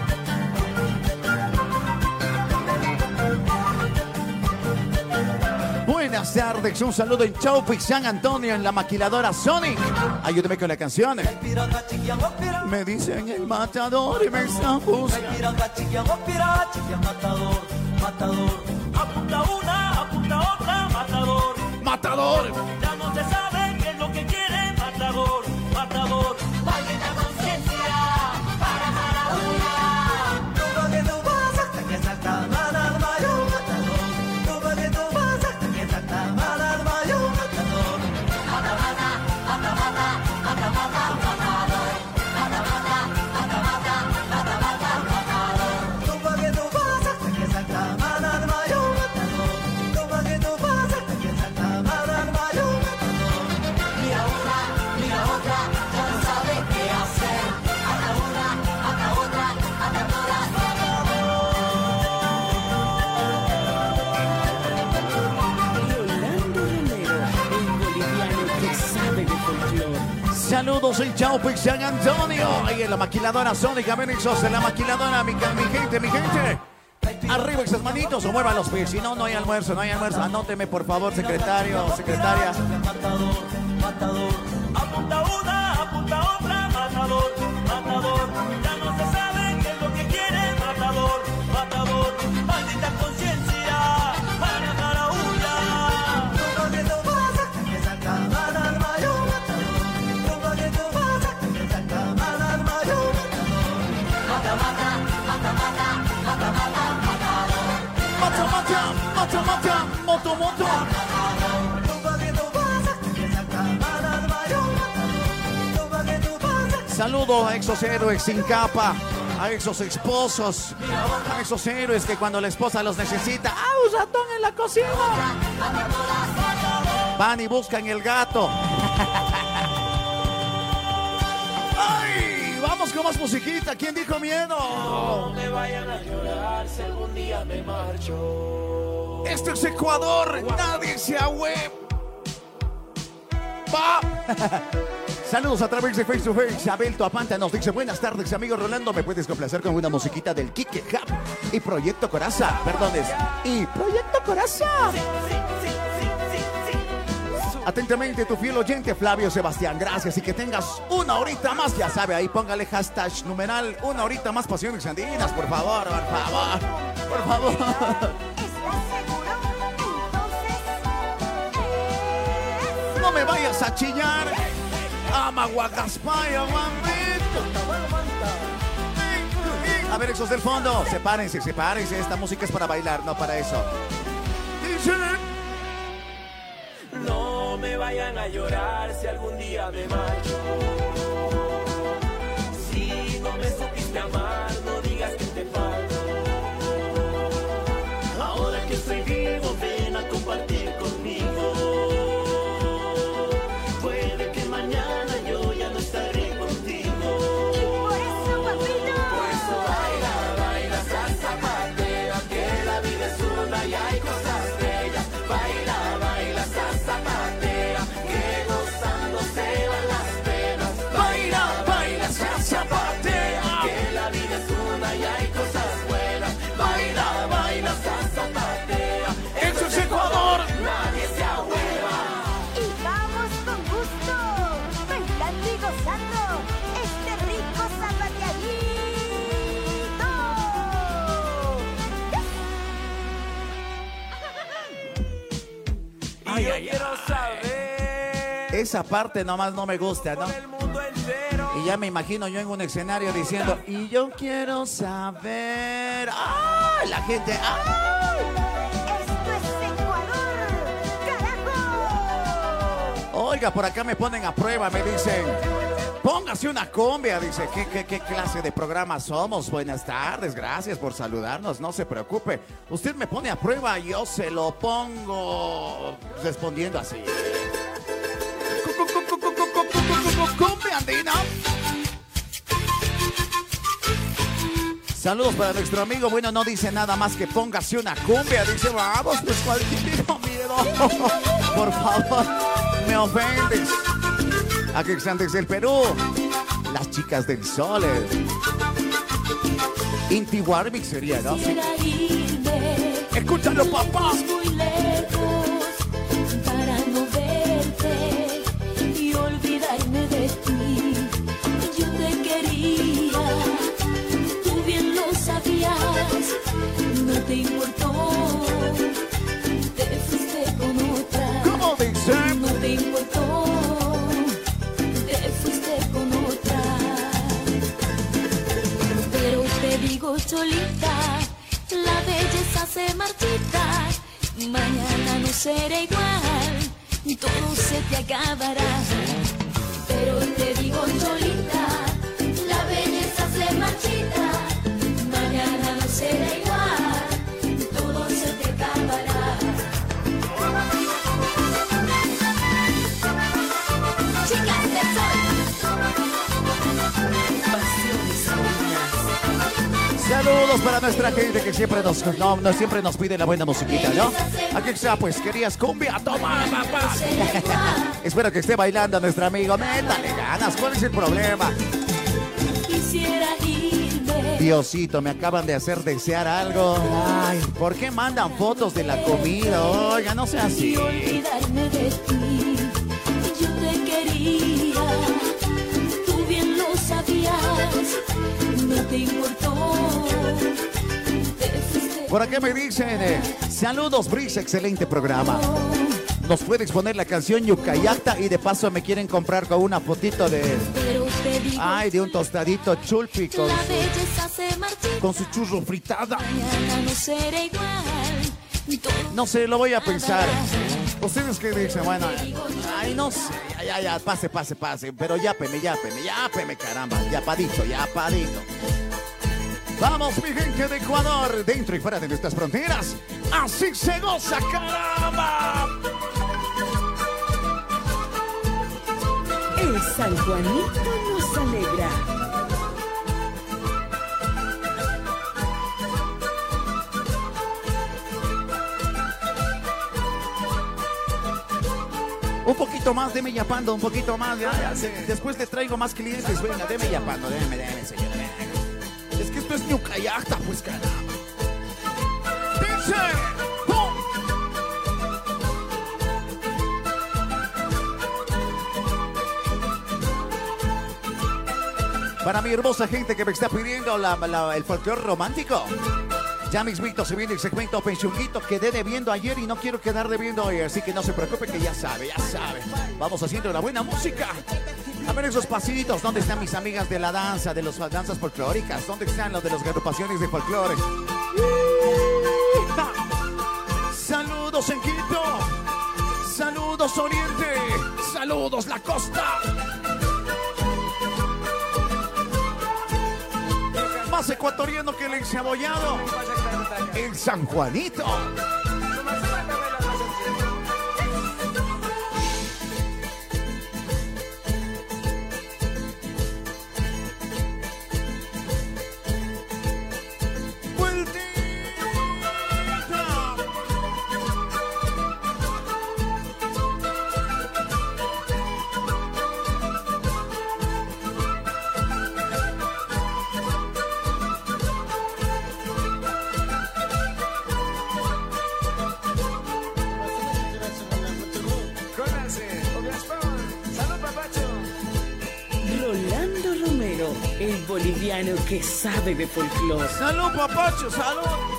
[SPEAKER 6] Buenas tardes, un saludo en Chaupi, San Antonio, en la maquiladora Sonic. Ayúdeme con la canción. Me dicen el matador y me están buscando.
[SPEAKER 5] Matador, apunta una, apunta otra, matador. Ya no se sabe qué es lo que quiere, matador. Vaya la conciencia para Maradona. Todo que tú vas hasta que salta Maradona, matador. Todo que tú vas hasta que salta Maradona, matador. Mata, matador. Todo que tú vas hasta que salta Maradona, matador. Todo que tú vas hasta que salta Maradona.
[SPEAKER 6] Saludos en Chaupix, San Antonio. Ahí en la maquiladora Sónica Benixos, en la maquiladora, mi gente. Arriba esas manitos o muevan los pies. Si no, no hay almuerzo. Anóteme, por favor, secretario, secretaria.
[SPEAKER 5] Matador, apunta una, apunta otra, matador, ya no se sabe qué es lo que quiere, matador, maldita conciencia, para huya. Rumbo que tú vas a que se acaba el armario, matador. Rumbo que tú vas a que se acaba el armario,
[SPEAKER 6] Moto. Saludo a esos héroes sin capa, a esos esposos, a esos héroes que cuando la esposa los necesita, ¡ah, un ratón en la cocina! Van y buscan el gato. ¡Ay! Vamos con más musiquita. ¿Quién dijo miedo?
[SPEAKER 5] No me vayan a llorar si algún día me marcho.
[SPEAKER 6] Esto es Ecuador, nadie se ahue. ¡Va! Saludos a través de Face to Face. Abel Toapanta nos dice: buenas tardes, amigo Rolando. ¿Me puedes complacer con una musiquita del Kike Hub y Proyecto Coraza? Perdones. Y Proyecto Coraza. Atentamente, tu fiel oyente Flavio Sebastián. Gracias y que tengas una horita más. Ya sabe, ahí póngale hashtag numeral 1 horita más Pasiones Andinas. Por favor. No me vayas a chillar. Amaguacaspaya, a ver, esos del fondo, sepárense. Esta música es para bailar, no para eso.
[SPEAKER 5] No me vayan a llorar si algún día me marcho. Si no me supiste amar, no digas que te falto. Ahora que estoy vivo, ven a compartir conmigo. Puede que mañana yo ya no estaré contigo.
[SPEAKER 15] Y por eso, papito,
[SPEAKER 5] por eso baila, salsa, patea, que la vida es una y hay cosas bellas. Baila, salsa, patea, que gozando se van las penas. Baila, salsa, patea, que la vida es una y hay cosas buenas. Baila, salsa, patea.
[SPEAKER 6] ¡Eso es Ecuador!
[SPEAKER 5] Nadie se ahueva.
[SPEAKER 15] y vamos con gusto, bailando y gozando este rico zapateadito.
[SPEAKER 5] Y yo quiero saber.
[SPEAKER 6] Esa parte nomás no me gusta, ¿no? Y ya me imagino yo en un escenario diciendo: y yo quiero saber. ¡Ay! La gente. ¡Ay!
[SPEAKER 15] Esto es Ecuador, carajo.
[SPEAKER 6] Oiga, por acá me ponen a prueba, me dicen: póngase una cumbia. Dice: ¿Qué clase de programa somos? Buenas tardes, gracias por saludarnos, no se preocupe. Usted me pone a prueba, yo se lo pongo respondiendo así. Cumbia andina. Saludos para nuestro amigo. Bueno, no dice nada más que póngase una cumbia. Dice: vamos, pues cualquier miedo. Por favor, me ofendes. Aquí están desde el Perú, las chicas del sol. Inti Warwick sería, ¿no? Sí. Escúchalo, papá.
[SPEAKER 12] Muy lejos para no verte y olvidarme de ti. Yo te quería, tú bien lo sabías, no te importó, te fuiste con otra.
[SPEAKER 6] ¿Cómo dice?
[SPEAKER 12] No te importó, te fuiste con otra. Pero te digo, Cholita, la belleza se marchita, mañana no será igual, todo se te acabará. Pero te digo, Cholita, la belleza se marchita, mañana no será igual, todo se te acabará. Chicas del sol.
[SPEAKER 2] Pasiones Andinas.
[SPEAKER 6] Saludos para nuestra gente que siempre siempre nos pide la buena musiquita, ¿no? Aquí está, pues, querías cumbia, toma, papá. Espero que esté bailando nuestro amigo. Métale ganas, ¿cuál es el problema?
[SPEAKER 12] Quisiera irme.
[SPEAKER 6] Diosito, me acaban de hacer desear algo. Ay, ¿por qué mandan fotos de la comida? Oiga, no sea así.
[SPEAKER 12] Y olvidarme de ti. Yo te quería. Tú bien lo sabías. No te importó.
[SPEAKER 6] Por acá me dicen, saludos Brice, excelente programa. Nos puedes poner la canción Yucayacta y de paso me quieren comprar con una fotito de... Ay, de un tostadito chulpi con su churro fritada. No sé, lo voy a pensar. ¿Ustedes qué dicen? Bueno, ay, no sé, ya, pase. Pero yápeme, caramba, yapadito. Vamos, mi gente de Ecuador, dentro y fuera de nuestras fronteras. Así se goza, caramba.
[SPEAKER 2] El San Juanito nos alegra.
[SPEAKER 6] Un poquito más, deme yapando, un poquito más. Ya. Después le traigo más clientes. Venga, deme yapando, deme, señora. Es que esto es Yucayacta, pues, caramba. ¡Dice! Para mi hermosa gente que me está pidiendo el folclore romántico. Ya mismito se viene el segmento Pensionguito. Quedé debiendo ayer y no quiero quedar debiendo hoy. Así que no se preocupe que ya sabe. Vamos haciendo la buena música. A ver esos pasitos. ¿Dónde están mis amigas de la danza, de las danzas folclóricas? ¿Dónde están los de las agrupaciones de folclore? Saludos en Quito. Saludos Oriente. Saludos la costa. Más ecuatoriano que el encebollado. El San Juanito.
[SPEAKER 2] El boliviano que sabe de folclore.
[SPEAKER 6] ¡Salud, papacho! ¡Salud!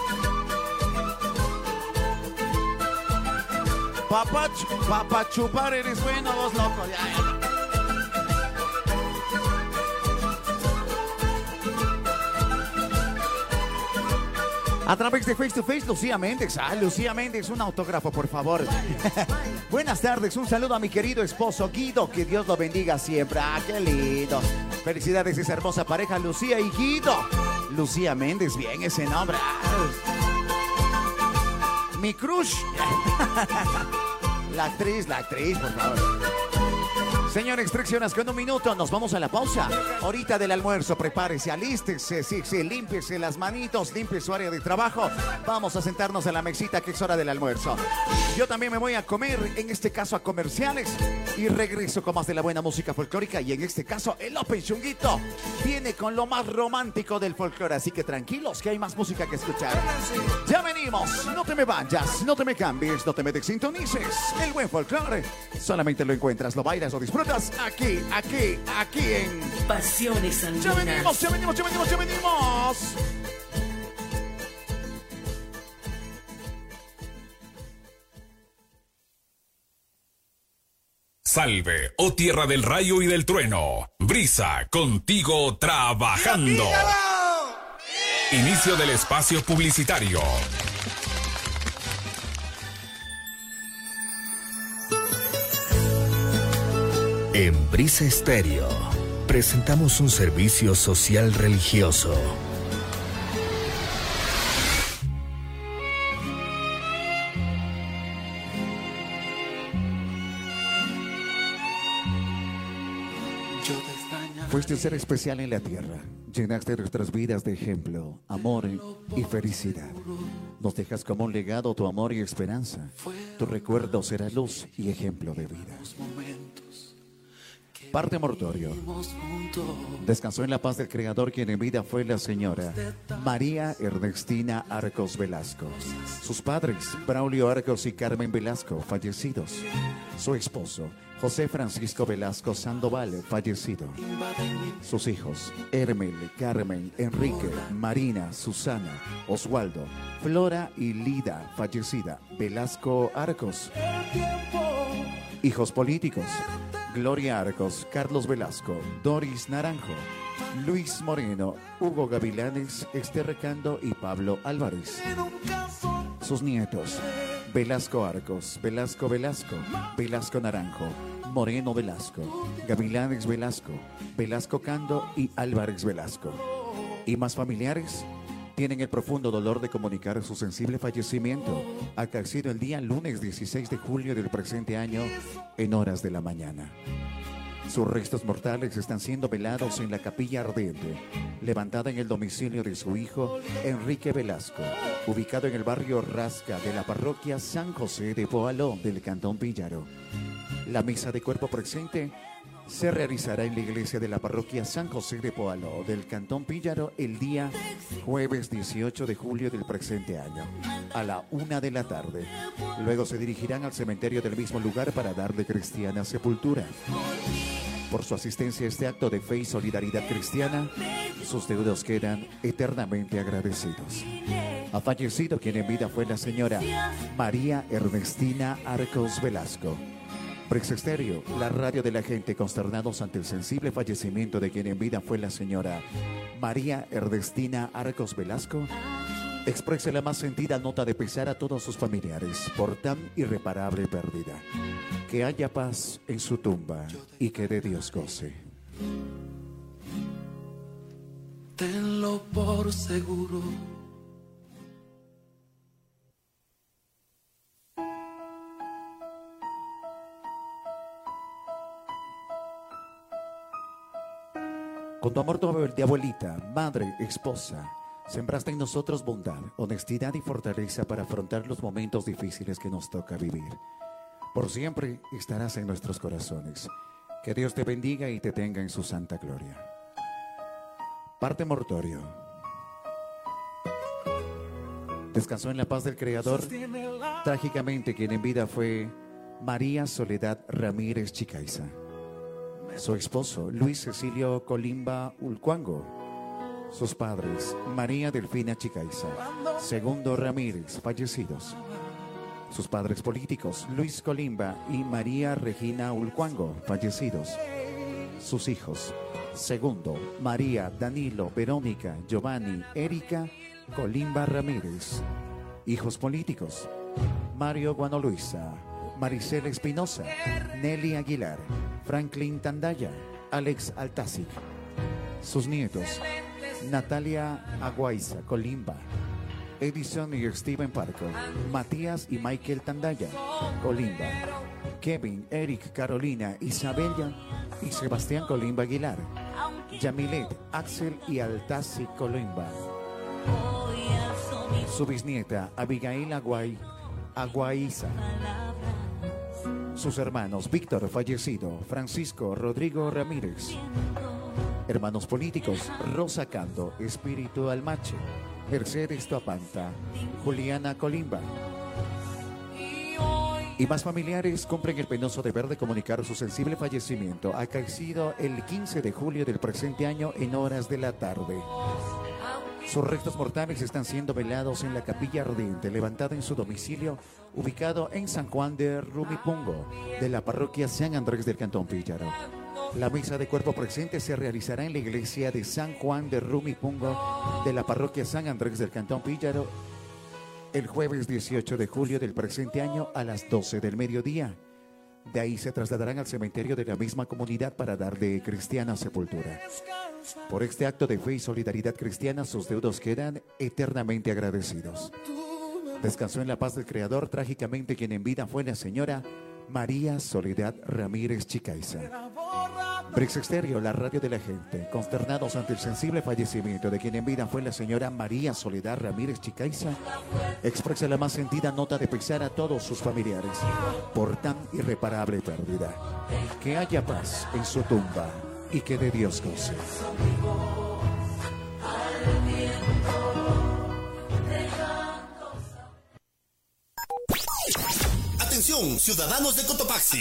[SPEAKER 6] Papachupar eres bueno, vos locos. Ya. A través de Face to Face, Lucía Méndez. Lucía Méndez, un autógrafo, por favor. Buenas tardes, un saludo a mi querido esposo Guido. Que Dios lo bendiga siempre. Qué lindo. Felicidades a esa hermosa pareja, Lucía y Guido. Lucía Méndez, bien ese nombre. Mi crush. La actriz, por favor. Señores, traccionas con un minuto, nos vamos a la pausa. Ahorita del almuerzo, prepárese, alístese, sí, límpiese las manitos, limpie su área de trabajo. Vamos a sentarnos a la mesita que es hora del almuerzo. Yo también me voy a comer, en este caso a comerciales, y regreso con más de la buena música folclórica. Y en este caso, el Open Chunguito viene con lo más romántico del folclore. Así que tranquilos, que hay más música que escuchar. Ya venimos, no te me vayas, no te me cambies, no te me desintonices. El buen folclore solamente lo encuentras, lo bailas o disfrutas aquí en
[SPEAKER 2] Pasiones Andinas.
[SPEAKER 6] Ya venimos.
[SPEAKER 4] Salve, oh tierra del rayo y del trueno. Brisa, contigo trabajando. Inicio del espacio publicitario.
[SPEAKER 14] En Brisa Estéreo presentamos un servicio social religioso.
[SPEAKER 6] Fuiste un ser especial en la tierra. Llenaste nuestras vidas de ejemplo, amor y felicidad. Nos dejas como un legado tu amor y esperanza. Tu recuerdo será luz y ejemplo de vida. Parte mortorio. Descansó en la paz del Creador, quien en vida fue la señora María Ernestina Arcos Velasco. Sus padres, Braulio Arcos y Carmen Velasco, fallecidos. Su esposo, José Francisco Velasco Sandoval, fallecido. Sus hijos, Hermel, Carmen, Enrique, Marina, Susana, Oswaldo, Flora y Lida, fallecida. Velasco Arcos. Hijos políticos: Gloria Arcos, Carlos Velasco, Doris Naranjo, Luis Moreno, Hugo Gavilanes, Esther Recando y Pablo Álvarez. Sus nietos: Velasco Arcos, Velasco Velasco, Velasco Naranjo, Moreno Velasco, Gavilanes Velasco, Velasco Cando y Álvarez Velasco. Y más familiares tienen el profundo dolor de comunicar su sensible fallecimiento, acaecido el día lunes 16 de julio del presente año, en horas de la mañana. Sus restos mortales están siendo velados en la capilla ardiente, levantada en el domicilio de su hijo, Enrique Velasco, ubicado en el barrio Rasca de la parroquia San José de Poaló del Cantón Píllaro. La misa de cuerpo presente se realizará en la iglesia de la parroquia San José de Poaló del Cantón Píllaro el día jueves 18 de julio del presente año, a la 1 de la tarde. Luego se dirigirán al cementerio del mismo lugar para darle cristiana sepultura. Por su asistencia a este acto de fe y solidaridad cristiana, sus deudos quedan eternamente agradecidos. Ha fallecido quien en vida fue la señora María Ernestina Arcos Velasco. Prex Estéreo, la radio de la gente, consternados ante el sensible fallecimiento de quien en vida fue la señora María Ernestina Arcos Velasco, expresa la más sentida nota de pesar a todos sus familiares por tan irreparable pérdida. Que haya paz en su tumba y que de Dios goce.
[SPEAKER 10] Tenlo por seguro.
[SPEAKER 6] Con tu amor de abuelita, madre, esposa, sembraste en nosotros bondad, honestidad y fortaleza para afrontar los momentos difíciles que nos toca vivir. Por siempre estarás en nuestros corazones. Que Dios te bendiga y te tenga en su santa gloria. Parte mortorio. Descansó en la paz del Creador. Trágicamente, quien en vida fue María Soledad Ramírez Chicaiza. Su esposo, Luis Cecilio Colimba Ulcuango. Sus padres, María Delfina Chicaiza, Segundo Ramírez, fallecidos. Sus padres políticos, Luis Colimba y María Regina Ulcuango, fallecidos. Sus hijos, Segundo, María, Danilo, Verónica, Giovanni, Erika Colimba Ramírez. Hijos políticos, Mario Guanoluisa, Maricela Espinosa, Nelly Aguilar, Franklin Tandaya, Alex Altazic. Sus nietos, Natalia Aguaiza Colimba, Edison y Steven Parco, Matías y Michael Tandaya Colimba, Kevin, Eric, Carolina, Isabella y Sebastián Colimba Aguilar, Yamilet, Axel y Altazic Colimba. Su bisnieta, Abigail Aguaiza. Sus hermanos, Víctor, fallecido, Francisco Rodrigo Ramírez. Hermanos políticos, Rosa Cando, Espíritu Almache, Mercedes Tuapanta, Juliana Colimba. Y más familiares cumplen el penoso deber de comunicar su sensible fallecimiento, acaecido el 15 de julio del presente año en horas de la tarde. Sus restos mortales están siendo velados en la capilla ardiente, levantada en su domicilio, ubicado en San Juan de Rumipungo, de la parroquia San Andrés del Cantón Píllaro. La misa de cuerpo presente se realizará en la iglesia de San Juan de Rumipungo, de la parroquia San Andrés del Cantón Píllaro, el jueves 18 de julio del presente año a las 12 del mediodía. De ahí se trasladarán al cementerio de la misma comunidad para darle cristiana sepultura. Por este acto de fe y solidaridad cristiana, sus deudos quedan eternamente agradecidos. Descansó en la paz del Creador, trágicamente quien en vida fue la señora María Soledad Ramírez Chicaiza. Brix Exterior, la radio de la gente, consternados ante el sensible fallecimiento de quien en vida fue la señora María Soledad Ramírez Chicaiza, expresa la más sentida nota de pesar a todos sus familiares por tan irreparable pérdida. Que haya paz en su tumba y que de Dios goce.
[SPEAKER 17] Atención, ciudadanos de Cotopaxi.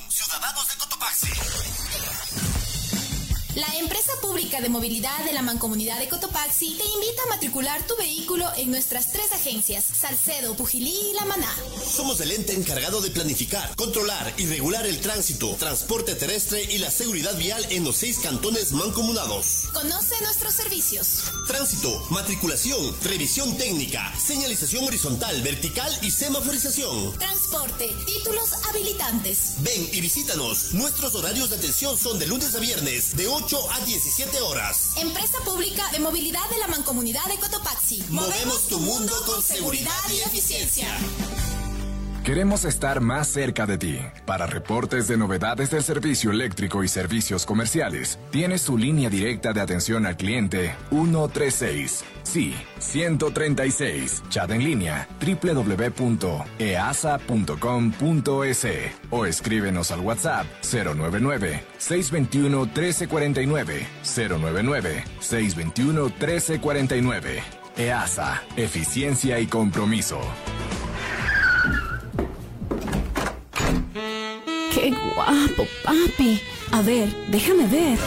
[SPEAKER 18] La empresa pública de movilidad de la Mancomunidad de Cotopaxi te invita a matricular tu vehículo en nuestras 3 agencias, Salcedo, Pujilí y La Maná.
[SPEAKER 17] Somos el ente encargado de planificar, controlar y regular el tránsito, transporte terrestre y la seguridad vial en los 6 cantones mancomunados.
[SPEAKER 18] Conoce nuestros servicios.
[SPEAKER 17] Tránsito, matriculación, revisión técnica, señalización horizontal, vertical y semaforización.
[SPEAKER 18] Transporte, títulos habilitantes.
[SPEAKER 17] Ven y visítanos. Nuestros horarios de atención son de lunes a viernes, de 8 a 17 horas.
[SPEAKER 18] Empresa pública de movilidad de la Mancomunidad de Cotopaxi.
[SPEAKER 17] Movemos tu mundo con seguridad y eficiencia.
[SPEAKER 19] Queremos estar más cerca de ti. Para reportes de novedades del servicio eléctrico y servicios comerciales, tienes tu línea directa de atención al cliente 136. Sí, 136. Chat en línea www.easa.com.es o escríbenos al WhatsApp 099-621-1349. 099-621-1349. EASA, eficiencia y compromiso.
[SPEAKER 11] ¡Qué guapo, papi! A ver, déjame ver.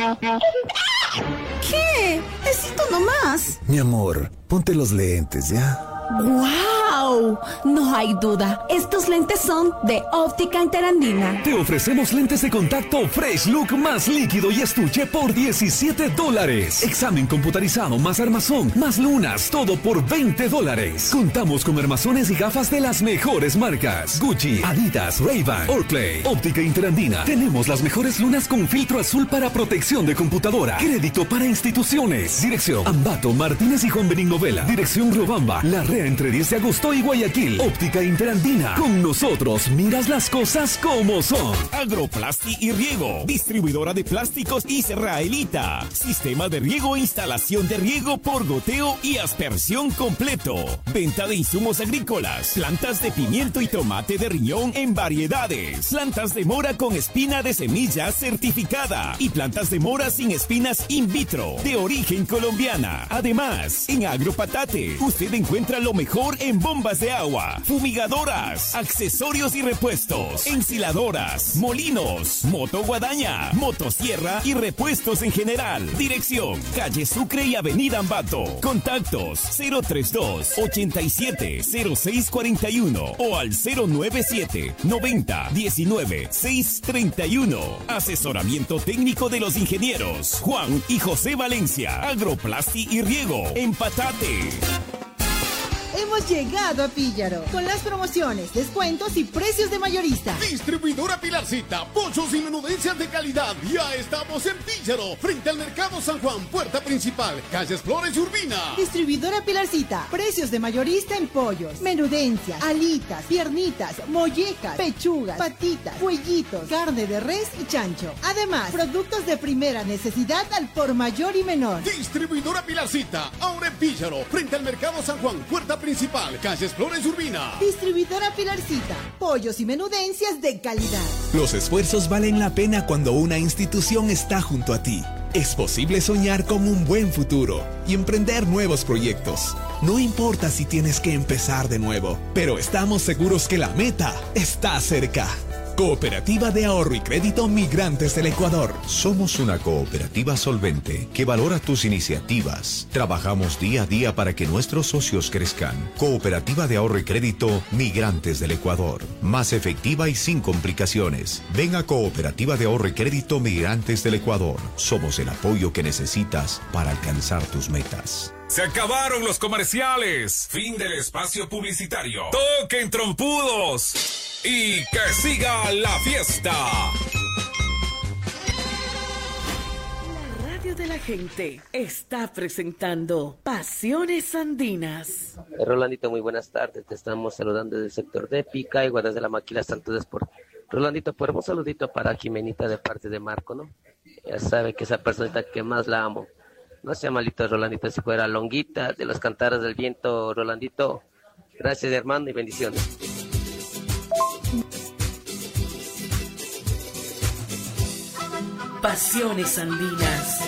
[SPEAKER 11] ¿Qué? Besito nomás.
[SPEAKER 20] Mi amor, ponte los lentes, ¿ya?
[SPEAKER 11] ¡Wow! No hay duda. Estos lentes son de Óptica Interandina.
[SPEAKER 14] Te ofrecemos lentes de contacto Fresh Look más líquido y estuche por $17. Examen computarizado más armazón, más lunas, todo por $20. Contamos con armazones y gafas de las mejores marcas: Gucci, Adidas, Ray-Ban, Oakley. Óptica Interandina. Tenemos las mejores lunas con filtro azul para protección de computadora. Crédito para instituciones. Dirección: Ambato, Martínez y Juan Benigno Vela. Dirección: Riobamba, La Rea entre 10 de agosto y Guayaquil. Óptica Interandina. Con nosotros miras las cosas como son.
[SPEAKER 21] Agroplasti y Riego. Distribuidora de plásticos Israelita. Sistema de riego e instalación de riego por goteo y aspersión completo. Venta de insumos agrícolas. Plantas de pimiento y tomate de riñón en variedades. Plantas de mora con espina de semilla certificada. Y plantas de mora sin espinas in vitro. De origen colombiana. Además, en Agropatate, usted encuentra lo mejor en bombas de agua, fumigadoras, accesorios y repuestos, ensiladoras, molinos, motoguadaña, motosierra y repuestos en general. Dirección: calle Sucre y avenida Ambato. Contactos: 032-870641 o al 097-90-19-631. Asesoramiento técnico de los ingenieros Juan y José Valencia. Agroplasti y Riego en Patate.
[SPEAKER 22] Hemos llegado a Píllaro con las promociones, descuentos y precios de mayorista.
[SPEAKER 16] Distribuidora Pilarcita, pollos y menudencias de calidad. Ya estamos en Píllaro, frente al Mercado San Juan, puerta principal, calles Flores y Urbina.
[SPEAKER 22] Distribuidora Pilarcita, precios de mayorista en pollos, menudencias, alitas, piernitas, mollejas, pechugas, patitas, cuellitos, carne de res y chancho. Además, productos de primera necesidad al por mayor y menor.
[SPEAKER 16] Distribuidora Pilarcita, ahora en Píllaro, frente al Mercado San Juan, puerta principal, calles Flores y Urbina.
[SPEAKER 22] Distribuidora Pilarcita, pollos y menudencias de calidad.
[SPEAKER 23] Los esfuerzos valen la pena cuando una institución está junto a ti. Es posible soñar con un buen futuro y emprender nuevos proyectos. No importa si tienes que empezar de nuevo, pero estamos seguros que la meta está cerca. Cooperativa de Ahorro y Crédito Migrantes del Ecuador.
[SPEAKER 24] Somos una cooperativa solvente que valora tus iniciativas. Trabajamos día a día para que nuestros socios crezcan. Cooperativa de Ahorro y Crédito Migrantes del Ecuador. Más efectiva y sin complicaciones. Ven a Cooperativa de Ahorro y Crédito Migrantes del Ecuador. Somos el apoyo que necesitas para alcanzar tus metas.
[SPEAKER 4] Se acabaron los comerciales. Fin del espacio publicitario. Toquen trompudos. Y que siga la fiesta.
[SPEAKER 2] La radio de la gente está presentando Pasiones Andinas.
[SPEAKER 25] Rolandito, muy buenas tardes. Te estamos saludando desde el sector de Pica y Guardas de la Maquila Santo Sport.
[SPEAKER 1] Rolandito, por un saludito para Jimenita de parte de Marco, ¿no? Ya sabe que esa personita que más la amo. No sea malito, Rolandito, si fuera Longuita de los Cantares del Viento, Rolandito. Gracias, hermano, y bendiciones.
[SPEAKER 2] Pasiones andinas.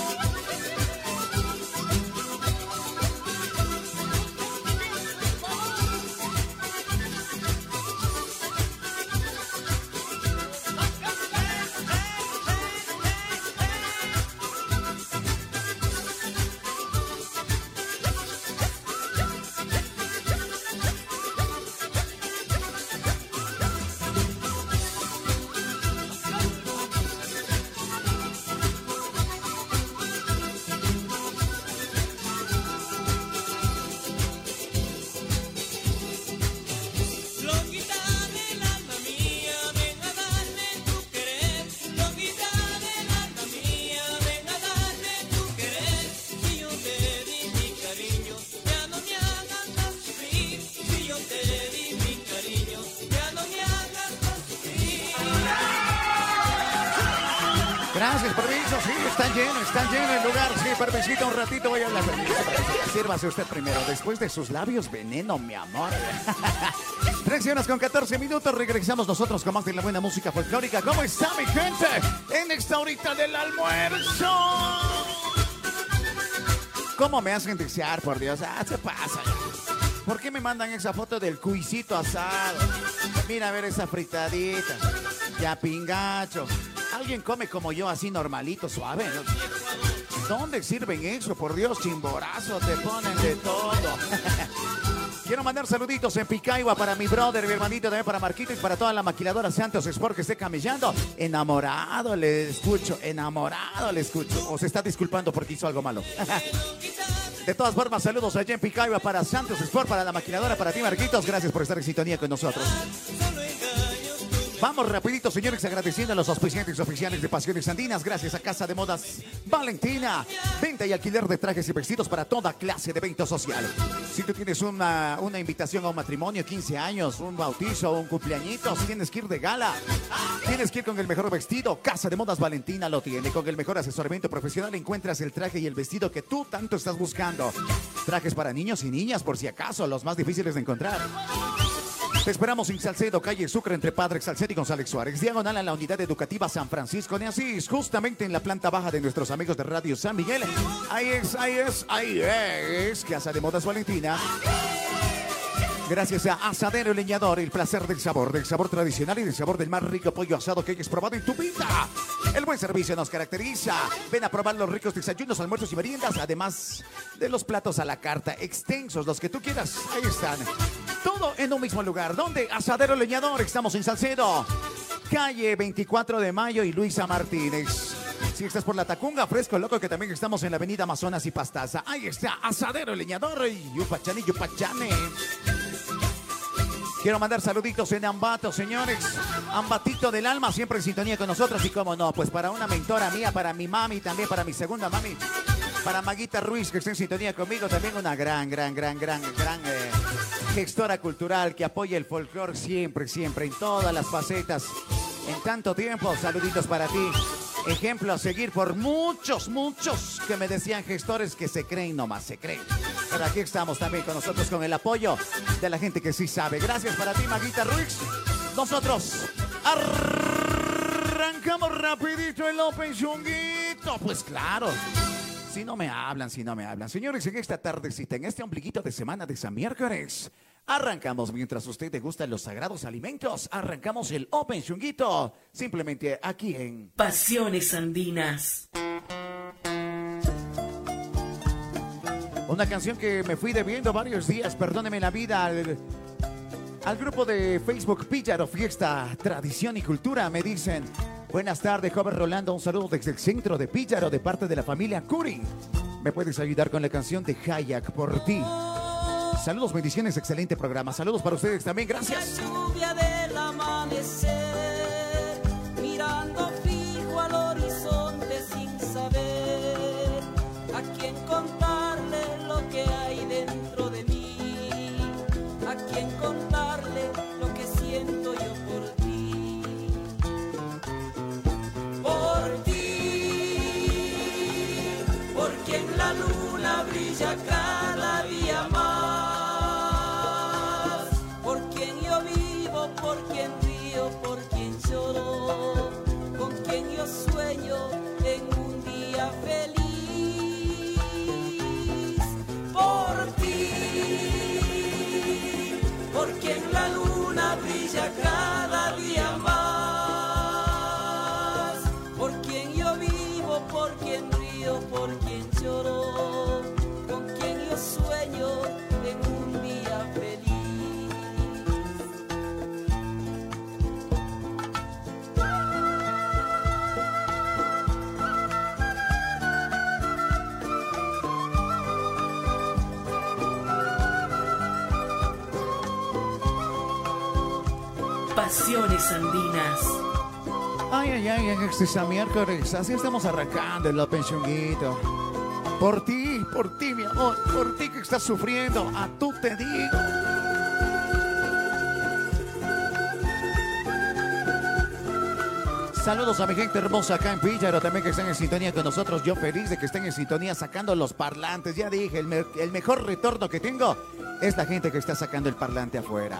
[SPEAKER 6] Gracias, permiso, sí, está lleno el lugar, sí, permisito, un ratito voy a hablar. Sírvase usted primero, después de sus labios veneno, mi amor. 13 horas con 14 minutos, regresamos nosotros con más de la buena música folclórica. ¿Cómo está mi gente? En esta horita del almuerzo. ¿Cómo me hacen desear, por Dios? Se pasa. ¿Por qué me mandan esa foto del cuisito asado? Mira a ver esa fritadita. Ya pingacho. Alguien come como yo, así normalito, suave, ¿no? ¿Dónde sirven eso? Por Dios, chimborazo, te ponen de todo. Quiero mandar saluditos en Picaiba para mi brother, mi hermanito, también para Marquitos, para toda la maquiladora Santos Sport que esté camellando. Enamorado le escucho. O se está disculpando porque hizo algo malo. De todas formas, saludos allá en Picaiba para Santos Sport, para la maquiladora, para ti, Marquitos. Gracias por estar en sintonía con nosotros. Vamos rapidito, señores, agradeciendo a los auspiciantes oficiales de Pasiones Andinas. Gracias a Casa de Modas Valentina. Venta y alquiler de trajes y vestidos para toda clase de evento social. Si tú tienes una invitación a un matrimonio, 15 años, un bautizo, un cumpleañito, si tienes que ir de gala, tienes que ir con el mejor vestido, Casa de Modas Valentina lo tiene. Con el mejor asesoramiento profesional encuentras el traje y el vestido que tú tanto estás buscando. Trajes para niños y niñas, por si acaso, los más difíciles de encontrar. Te esperamos en Salcedo, calle Sucre, entre Padre Salcedo y González Suárez, diagonal a la Unidad Educativa San Francisco de Asís, justamente en la planta baja de nuestros amigos de Radio San Miguel. Ahí es, Casa de Modas Valentina. Gracias a Asadero Leñador, el placer del sabor tradicional y del sabor del más rico pollo asado que hayas probado en tu vida. El buen servicio nos caracteriza. Ven a probar los ricos desayunos, almuerzos y meriendas, además de los platos a la carta, extensos, los que tú quieras. Ahí están. Todo en un mismo lugar. ¿Dónde? Asadero Leñador. Estamos en Salcedo, calle 24 de Mayo y Luisa Martínez. Si estás por la Tacunga, Fresco Loco, que también estamos en la avenida Amazonas y Pastaza. Ahí está, Asadero Leñador y Yupachane. Quiero mandar saluditos en Ambato, señores. Ambatito del alma, siempre en sintonía con nosotros. Y cómo no, pues para una mentora mía, para mi mami, también para mi segunda mami, para Maguita Ruiz, que está en sintonía conmigo, también una gran gestora cultural que apoya el folclore siempre, en todas las facetas. En tanto tiempo, saluditos para ti. Ejemplo a seguir por muchos que me decían gestores que se creen, nomás se creen. Pero aquí estamos también con nosotros con el apoyo de la gente que sí sabe. Gracias para ti, Maguita Ruiz. Nosotros arrancamos rapidito el Open Chunguito. Pues claro. Si no me hablan. Señores, en esta tardecita, en este ombliguito de semana de San Miércoles, arrancamos mientras usted degusta los sagrados alimentos. Arrancamos el Open Chunguito, simplemente aquí en
[SPEAKER 2] Pasiones Andinas.
[SPEAKER 6] Una canción que me fui debiendo varios días, perdóneme la vida, al grupo de Facebook Píllaro Fiesta, Tradición y Cultura. Me dicen: buenas tardes, joven Rolando, un saludo desde el centro de Píllaro de parte de la familia Curi. ¿Me puedes ayudar con la canción de Hayak por ti? Saludos, bendiciones, excelente programa. Saludos para ustedes también, gracias.
[SPEAKER 5] La lluvia del amanecer, mirando fijo al horizonte sin saber a quién contarle lo que hay dentro de mí, a quién contarle lo que siento yo por ti. brilla cada día más. Por quien yo vivo, por quien río, por quien lloro, con quien yo sueño en un día feliz. Por ti, por quien la luna brilla cada día más. Por quien yo vivo, por quien río, por quien lloro, con quien yo sueño en un día feliz.
[SPEAKER 2] Pasiones andinas.
[SPEAKER 6] Ay, ay, ay, en este miércoles, así estamos arrancando el pensionguito. Por ti, mi amor, por ti que estás sufriendo, a tú te digo. Saludos a mi gente hermosa acá en Píllaro, también que están en sintonía con nosotros. Yo feliz de que estén en sintonía sacando los parlantes. Ya dije, el mejor retorno que tengo es la gente que está sacando el parlante afuera.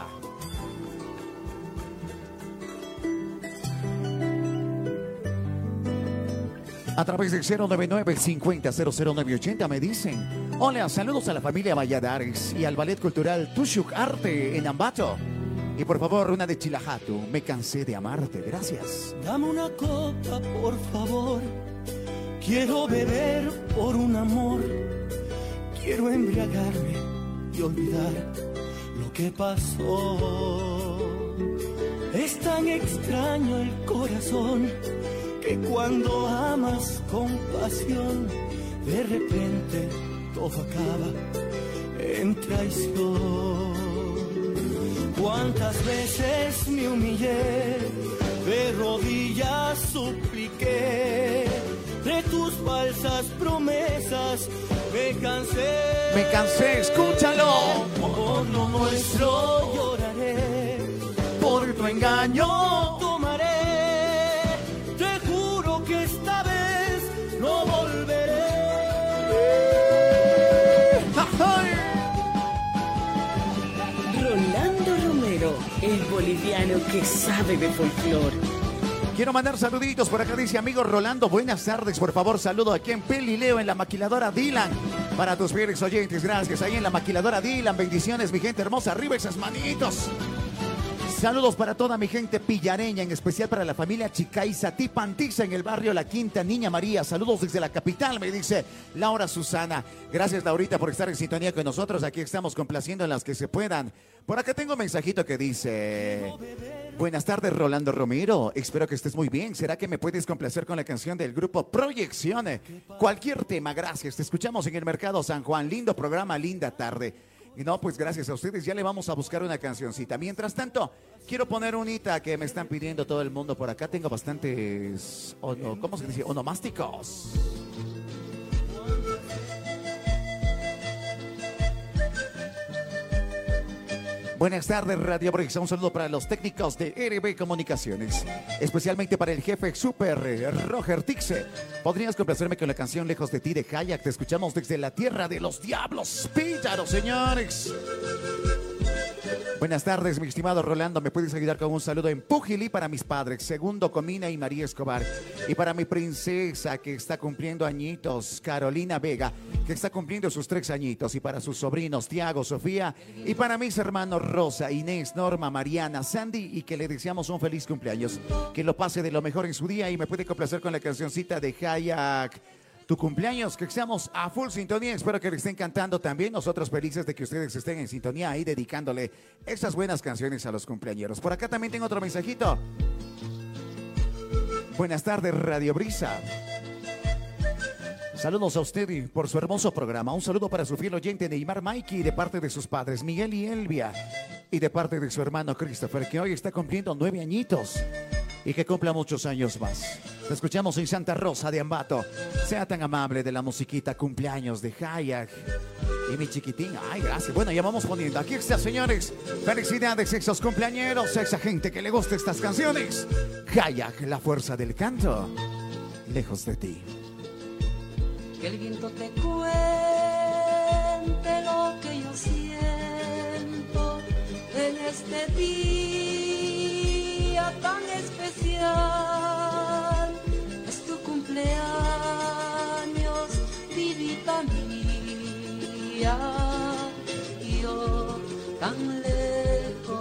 [SPEAKER 6] A través del 099-50-00980 me dicen: hola, saludos a la familia Valladares y al Ballet Cultural Tushuk Arte en Ambato. Y por favor, una de Chilajatu, me cansé de amarte, gracias.
[SPEAKER 5] Dame una copa, por favor. Quiero beber por un amor. Quiero embriagarme y olvidar lo que pasó. Es tan extraño el corazón que cuando amas con pasión, de repente todo acaba en traición. Cuántas veces me humillé, de rodillas supliqué, de tus falsas promesas me cansé.
[SPEAKER 6] Me cansé, escúchalo.
[SPEAKER 5] Por lo nuestro lloraré,
[SPEAKER 6] por tu engaño
[SPEAKER 5] tomaré. Te juro que esta vez no volveré.
[SPEAKER 2] Rolando Romero, el boliviano que sabe de folclore.
[SPEAKER 6] Quiero mandar saluditos por acá, dice amigo Rolando, buenas tardes, por favor, saludo aquí en Pelileo, en la maquiladora Dylan, para tus fieles oyentes, gracias, ahí en la maquiladora Dylan, bendiciones mi gente hermosa, arriba esas manitos. Saludos para toda mi gente pillareña, en especial para la familia Chicaiza Tipantiza en el barrio La Quinta, Niña María. Saludos desde la capital, me dice Laura Susana. Gracias, Laurita, por estar en sintonía con nosotros. Aquí estamos complaciendo en las que se puedan. Por acá tengo un mensajito que dice: buenas tardes, Rolando Romero. Espero que estés muy bien. ¿Será que me puedes complacer con la canción del grupo Proyecciones? Cualquier tema, gracias. Te escuchamos en el Mercado San Juan. Lindo programa, linda tarde. Y no, pues gracias a ustedes, ya le vamos a buscar una cancioncita. Mientras tanto, quiero poner unita que me están pidiendo todo el mundo por acá. Tengo bastantes, ¿cómo se dice? Onomásticos. Buenas tardes, Radio Brexa. Un saludo para los técnicos de RB Comunicaciones, especialmente para el jefe super Roger Tixe. ¿Podrías complacerme con la canción Lejos de ti de Hayak? Te escuchamos desde la tierra de los diablos. Píllaro, señores. Buenas tardes, mi estimado Rolando. ¿Me puedes ayudar con un saludo en Pujilí para mis padres, Segundo Comina y María Escobar? Y para mi princesa que está cumpliendo añitos, Carolina Vega, que está cumpliendo sus 3 añitos. Y para sus sobrinos, Tiago, Sofía. Y para mis hermanos Rosa, Inés, Norma, Mariana, Sandy. Y que le deseamos un feliz cumpleaños. Que lo pase de lo mejor en su día. Y me puede complacer con la cancioncita de Hayak, tu cumpleaños, que estamos a full sintonía. Espero que les estén cantando también. Nosotros felices de que ustedes estén en sintonía ahí dedicándole esas buenas canciones a los cumpleañeros. Por acá también tengo otro mensajito. Buenas tardes, Radio Brisa. Saludos a usted por su hermoso programa. Un saludo para su fiel oyente Neymar Mikey de parte de sus padres Miguel y Elvia, y de parte de su hermano Christopher, que hoy está cumpliendo 9 añitos. Y que cumpla muchos años más. Te escuchamos en Santa Rosa de Ambato. Sea tan amable de la musiquita cumpleaños de Hayak y mi chiquitín. Ay, gracias. Bueno, ya vamos poniendo. Aquí está, señores. Felicidades a esos cumpleañeros, a esa gente que le gusta estas canciones. Hayak, la fuerza del canto. Lejos de ti.
[SPEAKER 5] Que el viento te cuente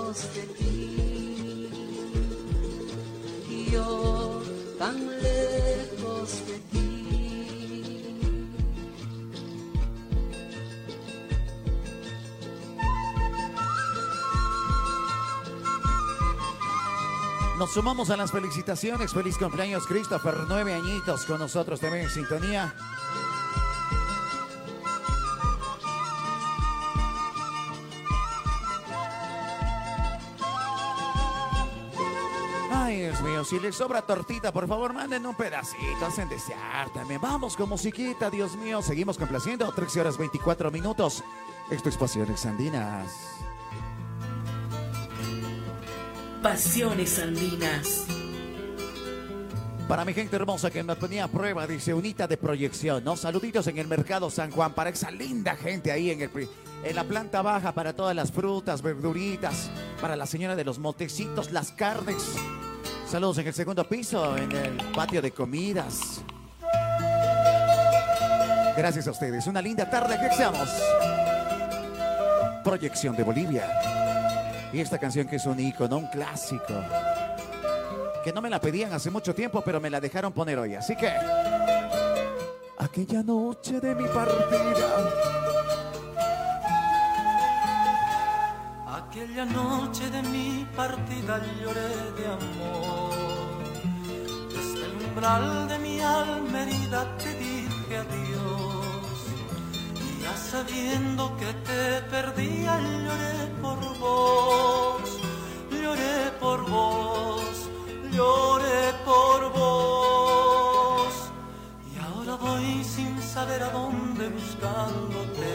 [SPEAKER 3] lejos de ti, y yo tan lejos de ti.
[SPEAKER 6] Nos sumamos a las felicitaciones. Feliz cumpleaños, Christopher. 9 añitos con nosotros también en sintonía. Ay, Dios mío, si les sobra tortita, por favor, manden un pedacito. Hacen desear también. Vamos con musiquita, Dios mío. Seguimos complaciendo. 13 horas 24 minutos. Esto es Pasiones Andinas.
[SPEAKER 2] Pasiones Andinas.
[SPEAKER 6] Para mi gente hermosa que me ponía a prueba, dice Unita de Proyección, ¿no? Saluditos en el Mercado San Juan para esa linda gente ahí en la planta baja, para todas las frutas, verduritas, para la señora de los motecitos, las carnes. Saludos en el segundo piso, en el patio de comidas. Gracias a ustedes. Una linda tarde, que seamos. Proyección de Bolivia. Y esta canción que es un ícono, un clásico, que no me la pedían hace mucho tiempo, pero me la dejaron poner hoy. Así que, aquella noche de mi partida.
[SPEAKER 5] Aquella noche de mi partida lloré de amor. Desde el umbral de mi alma herida te dije adiós. Y ya sabiendo que te perdía lloré por vos. Lloré por vos. Lloré por vos. Y ahora voy sin saber a dónde buscándote.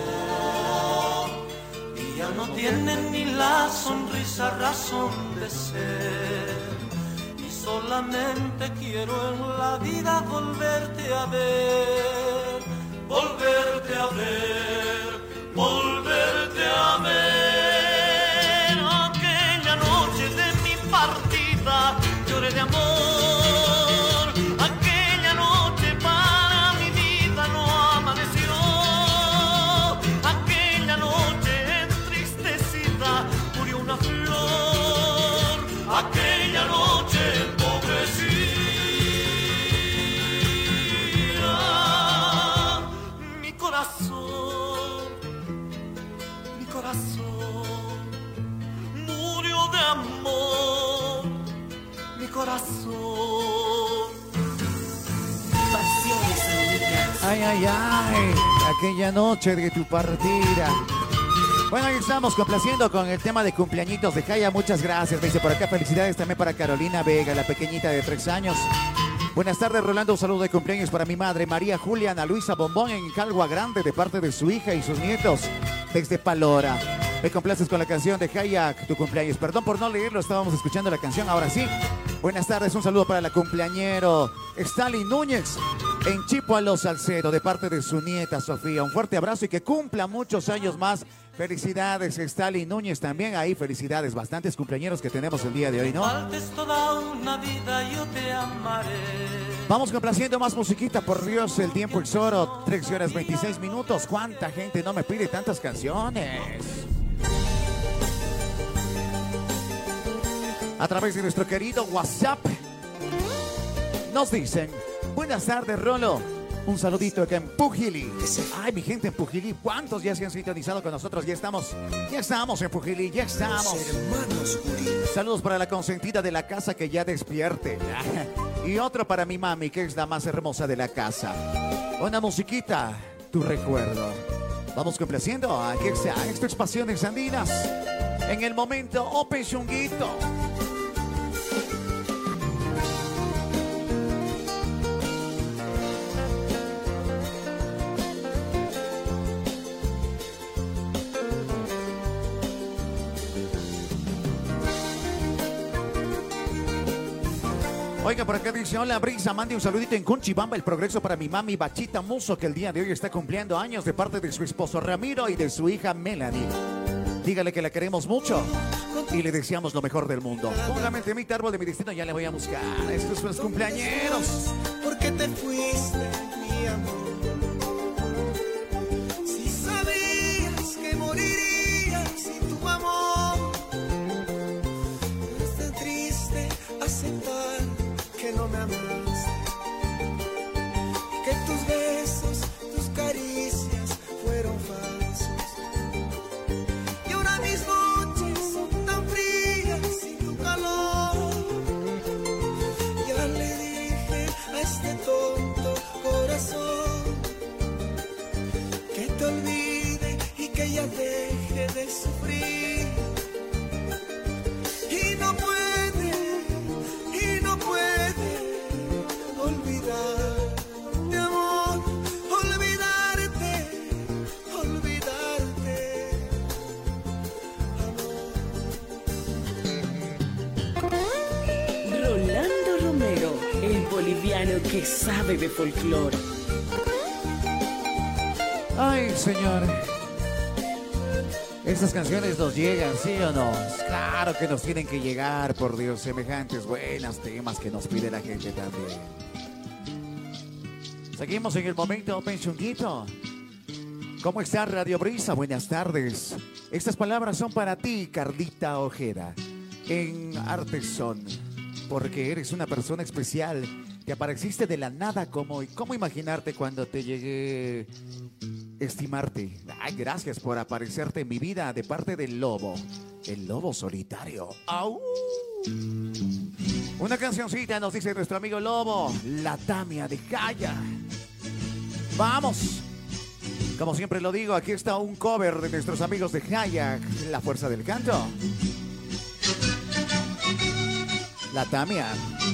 [SPEAKER 5] Y ya no tienen ni la sonrisa razón de ser. Y solamente quiero en la vida volverte a ver. Volverte a ver. Volverte a ver. Aquella noche de mi partida lloré de amor. Aquella noche para mi vida no amaneció. Aquella noche entristecida murió una flor. Aquella noche empobrecida. Mi corazón murió de amor. Mi corazón.
[SPEAKER 2] Pasiones Andinas.
[SPEAKER 6] Ay, ay, ay. Aquella noche de tu partida. Bueno, ahí estamos complaciendo con el tema de cumpleañitos de Jaya. Muchas gracias. Me dice por acá, felicidades también para Carolina Vega, la pequeñita de 3 años. Buenas tardes, Rolando. Un saludo de cumpleaños para mi madre, María Julia Ana Luisa Bombón, en Calgua Grande, de parte de su hija y sus nietos, desde Palora. Me complaces con la canción de Hayak, tu cumpleaños. Perdón por no leerlo, estábamos escuchando la canción, ahora sí. Buenas tardes, un saludo para la cumpleañero Stalin Núñez, en Chipo Salcedo, de parte de su nieta Sofía. Un fuerte abrazo y que cumpla muchos años más. Felicidades, Stalin Núñez, también ahí felicidades. Bastantes cumpleañeros que tenemos el día de hoy, ¿no?
[SPEAKER 5] Faltes toda una vida, yo te amaré.
[SPEAKER 6] Vamos complaciendo más musiquita, por Dios, el tiempo es oro. 13 horas 26 minutos. ¿Cuánta gente no me pide tantas canciones? A través de nuestro querido WhatsApp nos dicen: buenas tardes, Rolo. Un saludito acá en Pujilí. Ay, mi gente en Pujilí. ¿Cuántos ya se han sintonizado con nosotros? Ya estamos en Pujilí, ya estamos. Saludos para la consentida de la casa que ya despierte. Y otro para mi mami, que es la más hermosa de la casa. Una musiquita, tu recuerdo. Vamos complaciendo. Aquí está. Esto es Pasiones Andinas. En el momento, Open Chunguito. Oiga, por acá dice: hola, Brisa, mande un saludito en Conchibamba, el progreso para mi mami Bachita Muso, que el día de hoy está cumpliendo años, de parte de su esposo Ramiro y de su hija Melanie. Dígale que la queremos mucho y le deseamos lo mejor del mundo. Póngame el temita Árbol de mi destino, ya le voy a buscar. Estos son los cumpleañeros.
[SPEAKER 5] ¿Por qué te fuiste, mi amor? Si sabías que morirías sin tu amor. ella deje de sufrir. Y no puede olvidarte, amor, olvidarte,
[SPEAKER 2] Rolando Romero, el boliviano que sabe de folclore.
[SPEAKER 6] Ay, señor. Estas canciones nos llegan, ¿sí o no? Claro que nos tienen que llegar, por Dios. Semejantes buenas temas que nos pide la gente también. Seguimos en el momento penchunguito. ¿Cómo está Radio Brisa? Buenas tardes. Estas palabras son para ti, Carlita Ojeda. En Artesón. Porque eres una persona especial que apareciste de la nada. ¿Cómo imaginarte cuando te llegué estimarte? Ay, gracias por aparecerte en mi vida de parte del lobo. El lobo solitario. ¡Au! Una cancioncita nos dice nuestro amigo Lobo. La Tamia de Calla. ¡Vamos! Como siempre lo digo, aquí está un cover de nuestros amigos de Hayak, La Fuerza del Canto. La Tamia.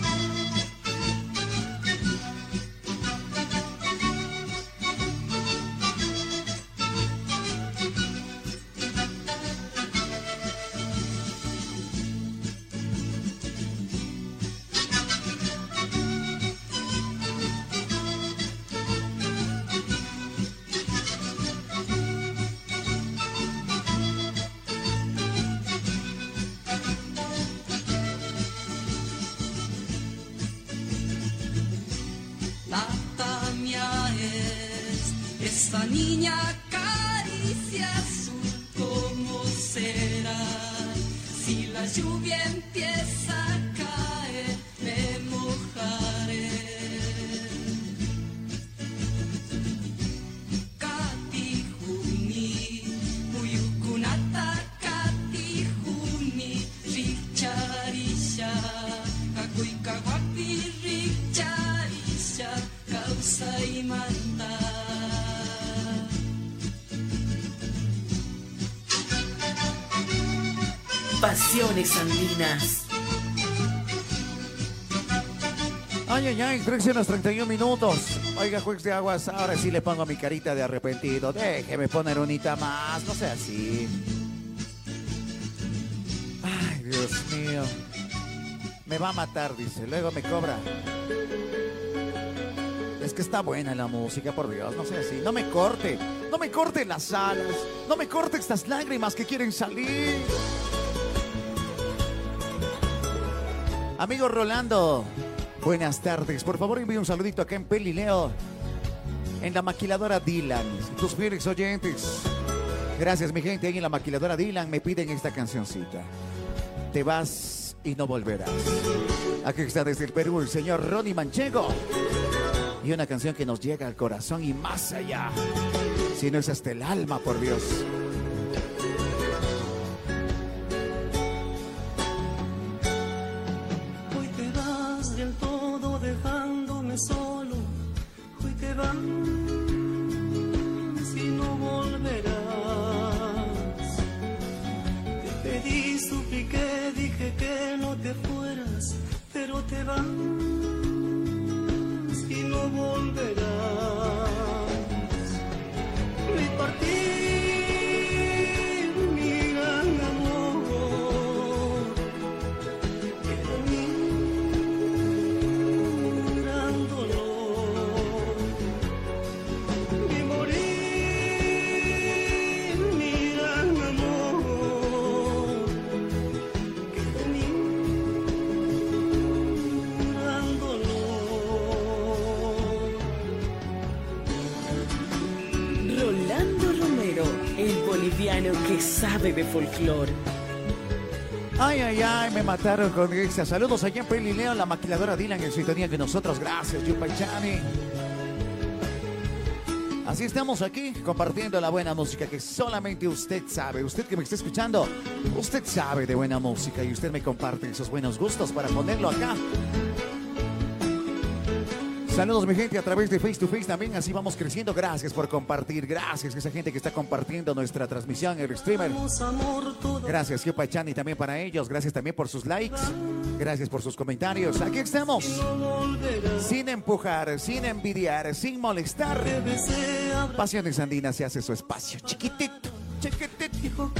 [SPEAKER 3] La Tamia es esa niña caricia azul, ¿cómo será? Si la lluvia empieza a caer, me mojaré. Katijuni, Muyukunata, Katijuni, Richarisha, Kakuikawapi, Richarisha, causa y manda.
[SPEAKER 2] Pasiones andinas.
[SPEAKER 6] Ay, ay, ay, 13:31 minutos. Oiga, juez de aguas, ahora sí le pongo mi carita de arrepentido. Déjeme poner unita más, no sea así. Ay, Dios mío. Me va a matar, dice, luego me cobra. Es que está buena la música, por Dios, no sea así. No me corte las alas, no me corte estas lágrimas que quieren salir. Amigo Rolando, buenas tardes. Por favor, envíe un saludito acá en Pelileo, en la maquiladora Dylan. Tus fieles oyentes. Gracias, mi gente. Ahí en la maquiladora Dylan me piden esta cancioncita. Te vas y no volverás. Aquí está desde el Perú el señor Ronnie Manchego. Y una canción que nos llega al corazón y más allá. Si no es hasta el alma, por Dios.
[SPEAKER 5] Hoy te vas del todo dejándome solo. Hoy te vas y no volverás. Te pedí, supliqué, dije que no te fueras, pero te vas y no volverás. Me partí, mi gran amor, quedó en mí un gran dolor. Me morí, mi gran amor, quedó en mí un gran dolor.
[SPEAKER 2] Rolando Romero, el boliviano que sabe de folclore.
[SPEAKER 6] Ay, ay, ay, me mataron con esta. Saludos allá en Pelileo, la maquiladora Dylan en sintonía con nosotros. Gracias, Yupaychani. Así estamos aquí compartiendo la buena música que solamente usted sabe. Usted que me está escuchando, usted sabe de buena música y usted me comparte esos buenos gustos para ponerlo acá. Saludos mi gente a través de Face to Face también, así vamos creciendo. Gracias por compartir, gracias a esa gente que está compartiendo nuestra transmisión, el streamer. Gracias Yopachani también para ellos, gracias también por sus likes, gracias por sus comentarios. Aquí estamos, sin empujar, sin envidiar, sin molestar. Pasiones Andinas se hace su espacio, chiquitito, chiquitito.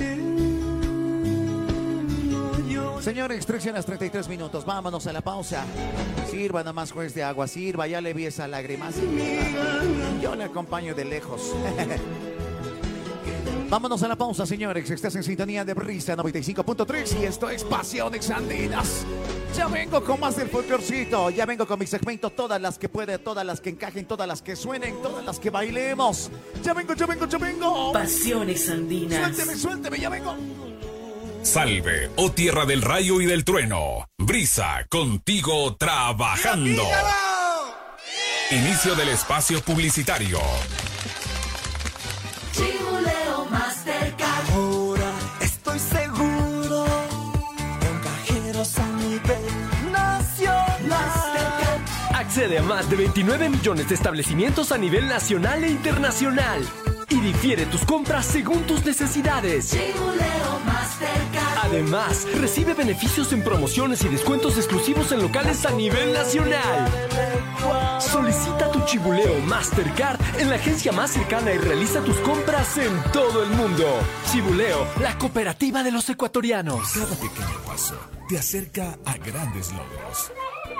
[SPEAKER 6] Señor, instrucción a las 33 minutos. Vámonos a la pausa. Sirva nomás, juez de agua. Sirva, ya le vi esa lágrima. Yo le acompaño de lejos. Vámonos a la pausa, señores. Estás en sintonía de Brisa 95.3 y esto es Pasiones Andinas. Ya vengo con más del folclorcito. Ya vengo con mi segmento. Todas las que puede, todas las que encajen, todas las que suenen, todas las que bailemos. Ya vengo, ya vengo, ya vengo.
[SPEAKER 2] Pasiones Andinas.
[SPEAKER 6] Suélteme, suélteme, ya vengo.
[SPEAKER 4] Salve, oh tierra del rayo y del trueno. Brisa, contigo trabajando. Inicio del espacio publicitario.
[SPEAKER 5] Chibuleo Mastercard. Ahora estoy seguro. Con cajeros a nivel nacional.
[SPEAKER 7] Accede a más de 29 millones de establecimientos a nivel nacional e internacional. Y difiere tus compras según tus necesidades.
[SPEAKER 5] Chibuleo Mastercard.
[SPEAKER 7] Además, recibe beneficios en promociones y descuentos exclusivos en locales a nivel nacional. Solicita tu Chibuleo Mastercard en la agencia más cercana y realiza tus compras en todo el mundo. Chibuleo, la cooperativa de los ecuatorianos.
[SPEAKER 14] Cada pequeño paso te acerca a grandes logros.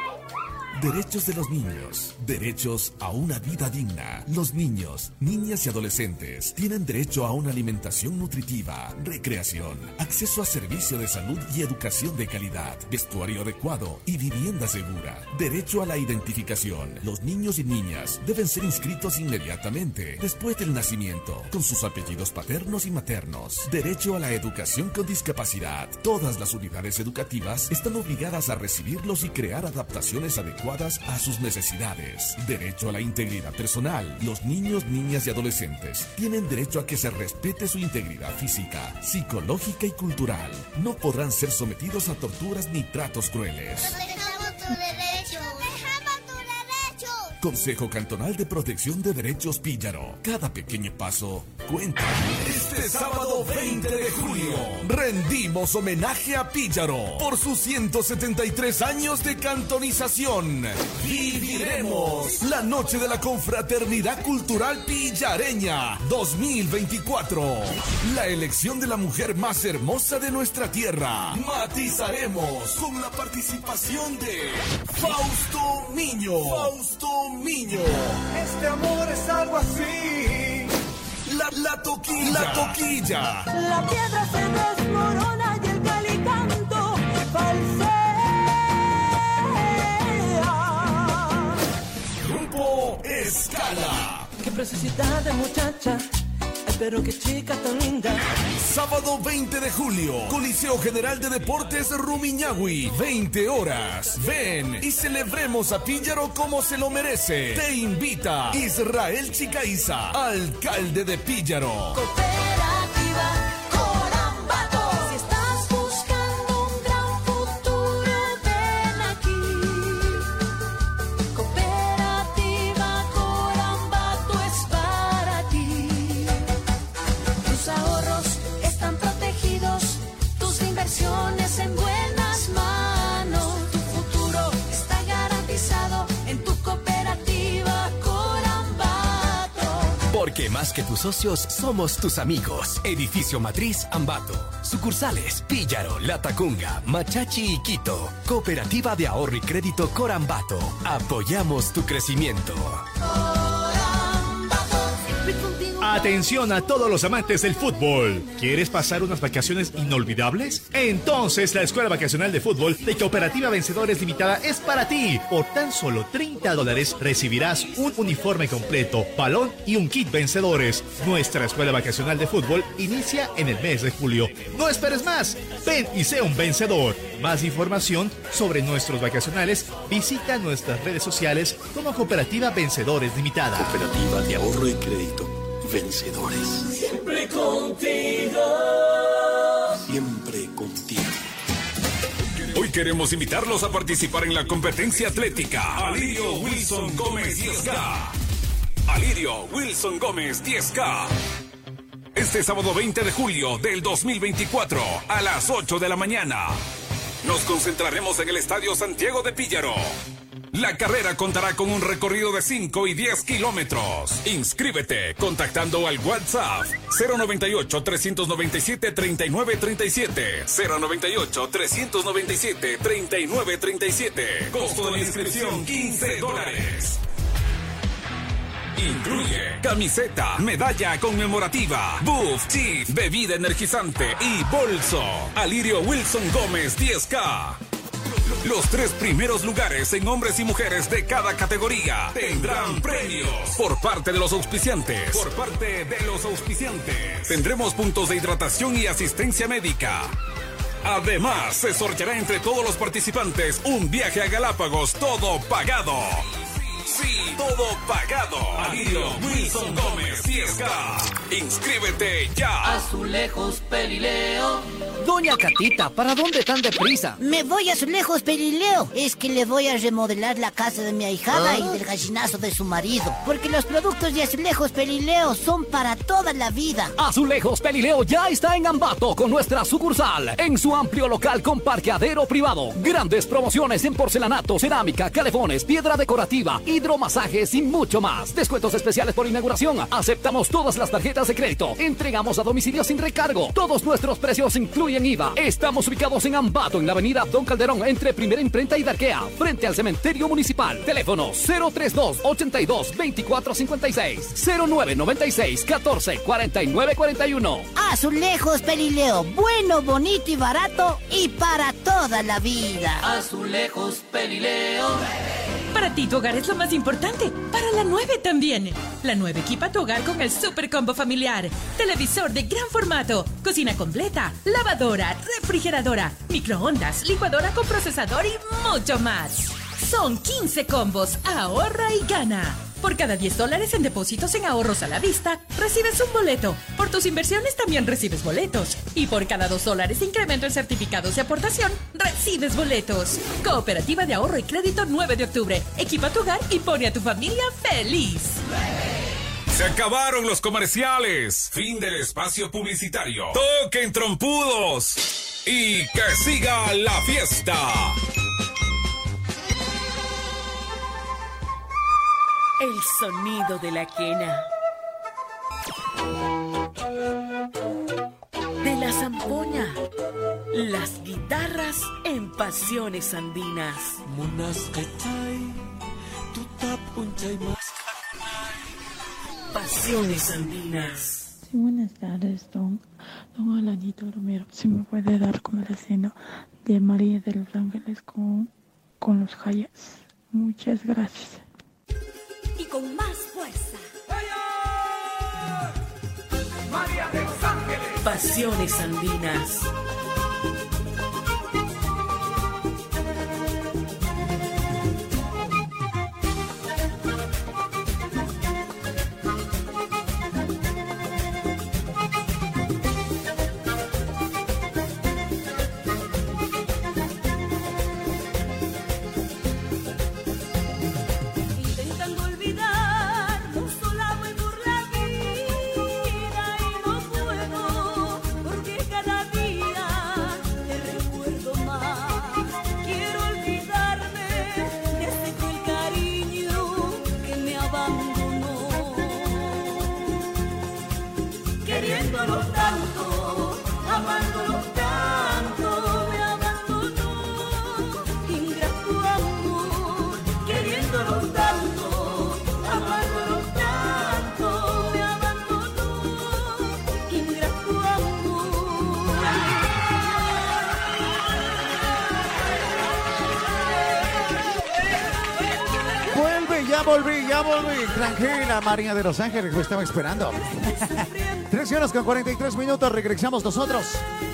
[SPEAKER 14] Derechos de los niños, derechos a una vida digna. Los niños, niñas y adolescentes tienen derecho a una alimentación nutritiva, recreación, acceso a servicio de salud y educación de calidad, vestuario adecuado y vivienda segura. Derecho a la identificación. Los niños y niñas deben ser inscritos inmediatamente después del nacimiento, con sus apellidos paternos y maternos. Derecho a la educación con discapacidad. Todas las unidades educativas están obligadas a recibirlos y crear adaptaciones adecuadas a sus necesidades. Derecho a la integridad personal. Los niños, niñas y adolescentes tienen derecho a que se respete su integridad física, psicológica y cultural. No podrán ser sometidos a torturas ni tratos crueles.
[SPEAKER 15] Dejamos tu derecho. Dejamos tu derecho.
[SPEAKER 14] Consejo Cantonal de Protección de Derechos Píllaro. Cada pequeño paso cuenta. Este sábado 20 de junio rendimos homenaje a Píllaro por sus 173 años de cantonización. Viviremos la noche de la Confraternidad Cultural Pillareña 2024. La elección de la mujer más hermosa de nuestra tierra. Matizaremos con la participación de Fausto Miño. Fausto Miño.
[SPEAKER 5] Este amor es algo así.
[SPEAKER 14] La toquilla. La toquilla.
[SPEAKER 5] La piedra se desmorona y el calicanto falsea.
[SPEAKER 14] Grupo Escala.
[SPEAKER 5] Qué preciosidad de muchacha. Pero qué chica tan linda.
[SPEAKER 14] Sábado 20 de julio, Coliseo General de Deportes Rumiñahui, 20 horas. Ven y celebremos a Píllaro como se lo merece. Te invita Israel Chicaiza, alcalde de Píllaro.
[SPEAKER 5] Cooperativa Corambato. Si estás buscando un gran futuro, ven aquí. Cooperativa Corambato es para ti. Tus ahorros están protegidos, tus inversiones en buenas manos. Tu futuro está garantizado en tu cooperativa Corambato.
[SPEAKER 21] Porque más que tus socios, somos tus amigos. Edificio Matriz Ambato. Sucursales Píllaro, La Tacunga, Machachi y Quito. Cooperativa de Ahorro y Crédito Corambato. Apoyamos tu crecimiento.
[SPEAKER 8] Atención a todos los amantes del fútbol. ¿Quieres pasar unas vacaciones inolvidables? Entonces la Escuela Vacacional de Fútbol de Cooperativa Vencedores Limitada es para ti. Por tan solo $30 recibirás un uniforme completo, balón y un kit Vencedores. Nuestra Escuela Vacacional de Fútbol inicia en el mes de julio. No esperes más. Ven y sé un vencedor. Más información sobre nuestros vacacionales, visita nuestras redes sociales como Cooperativa Vencedores Limitada.
[SPEAKER 9] Cooperativa de Ahorro y Crédito. Vencedores.
[SPEAKER 5] Siempre contigo.
[SPEAKER 9] Siempre contigo.
[SPEAKER 4] Hoy queremos invitarlos a participar en la competencia atlética Alirio Wilson Gómez 10K. Alirio Wilson Gómez 10K. Este sábado 20 de julio del 2024 a las 8 de la mañana. Nos concentraremos en el Estadio Santiago de Píllaro. La carrera contará con un recorrido de 5 y 10 kilómetros. Inscríbete contactando al WhatsApp 098-397-3937. 098-397-3937. Costo de la inscripción $15. Incluye camiseta, medalla conmemorativa, buff, chip, bebida energizante y bolso. Alirio Wilson Gómez 10K. Los 3 primeros lugares en hombres y mujeres de cada categoría tendrán premios por parte de los auspiciantes. Tendremos puntos de hidratación y asistencia médica. Además, se sorteará entre todos los participantes un viaje a Galápagos, todo pagado. Sí, todo pagado. Alirio Wilson Gómez 10K. Inscríbete ya.
[SPEAKER 3] Azulejos Perileo.
[SPEAKER 10] Doña Catita, ¿para dónde tan deprisa?
[SPEAKER 12] Me voy a Azulejos Perileo. Es que le voy a remodelar la casa de mi ahijada y del gallinazo de su marido. Porque los productos de Azulejos Perileo son para toda la vida.
[SPEAKER 13] Azulejos Perileo ya está en Ambato con nuestra sucursal. En su amplio local con parqueadero privado. Grandes promociones en porcelanato, cerámica, calefones, piedra decorativa, hidromasajes y mucho más. Descuentos especiales por inauguración. Aceptamos todas las tarjetas de crédito. Entregamos a domicilio sin recargo. Todos nuestros precios incluyen IVA. Estamos ubicados en Ambato, en la avenida Don Calderón, entre Primera Imprenta y Darquea, frente al cementerio municipal. Teléfono 032-82-2456, 0996-14-4941.
[SPEAKER 12] Azulejos Perileo, bueno, bonito y barato y para toda la vida.
[SPEAKER 3] Azulejos Perileo.
[SPEAKER 18] Para ti tu hogar es lo más importante, para la 9 también. La 9 equipa tu hogar con el super combo familiar. Televisor de gran formato, cocina completa, lavadora, refrigeradora, microondas, licuadora con procesador y mucho más. Son 15 combos, ahorra y gana. Por cada $10 en depósitos en ahorros a la vista, recibes un boleto. Por tus inversiones también recibes boletos. Y por cada $2 de incremento en certificados de aportación, recibes boletos. Cooperativa de Ahorro y Crédito 9 de octubre. Equipa tu hogar y pone a tu familia feliz.
[SPEAKER 4] Se acabaron los comerciales. Fin del espacio publicitario. Toquen trompudos. Y que siga la fiesta.
[SPEAKER 2] El sonido de la quena, de la zampoña, las guitarras en pasiones andinas. Pasiones andinas.
[SPEAKER 25] Sí, buenas tardes, don Alanito Romero. Si me puede dar como la escena de María de los Ángeles con los Hayas. Muchas gracias.
[SPEAKER 11] Y con más fuerza.
[SPEAKER 2] María de los Ángeles. Pasiones andinas.
[SPEAKER 6] Ya volví. Tranquila, María de los Ángeles, me estaba esperando. 3:43, regresamos nosotros.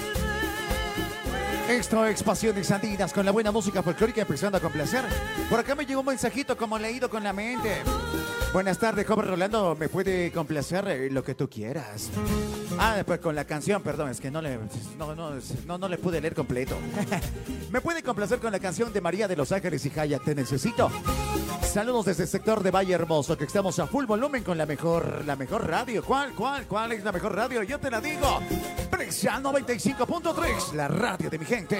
[SPEAKER 6] Esto es Pasiones Andinas con la buena música folclórica empezando a complacer. Por acá me llegó un mensajito como leído con la mente. Buenas tardes, joven Rolando. ¿Me puede complacer lo que tú quieras? Pues con la canción, perdón, es que no le pude leer completo. ¿Me puede complacer con la canción de María de los Ángeles y Jaya, Te Necesito? Saludos desde el sector de Valle Hermoso, que estamos a full volumen con la mejor radio. ¿Cuál es la mejor radio? Yo te la digo. Prexa 95.3, la radio de mi gente.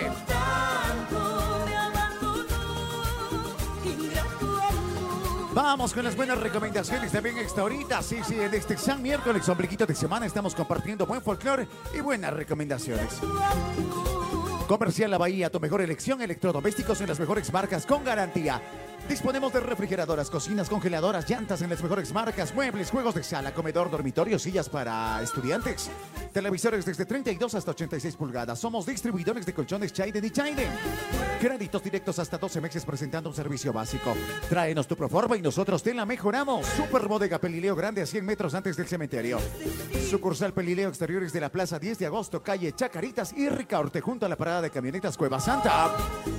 [SPEAKER 6] Vamos con las buenas recomendaciones también esta horita. Sí, en este San Miércoles, ombliguito de semana, estamos compartiendo buen folclore y buenas recomendaciones. Comercial La Bahía, tu mejor elección, electrodomésticos en las mejores marcas con garantía. Disponemos de refrigeradoras, cocinas, congeladoras, llantas en las mejores marcas, muebles, juegos de sala, comedor, dormitorio, sillas para estudiantes, televisores desde 32 hasta 86 pulgadas. Somos distribuidores de colchones Chaiden y Chaiden. Créditos directos hasta 12 meses presentando un servicio básico. Tráenos tu proforma y nosotros te la mejoramos. Super Bodega Pelileo Grande a 100 metros antes del cementerio. Sucursal Pelileo Exteriores de la Plaza 10 de Agosto, calle Chacaritas y Ricaurte, junto a la parada de camionetas Cueva Santa.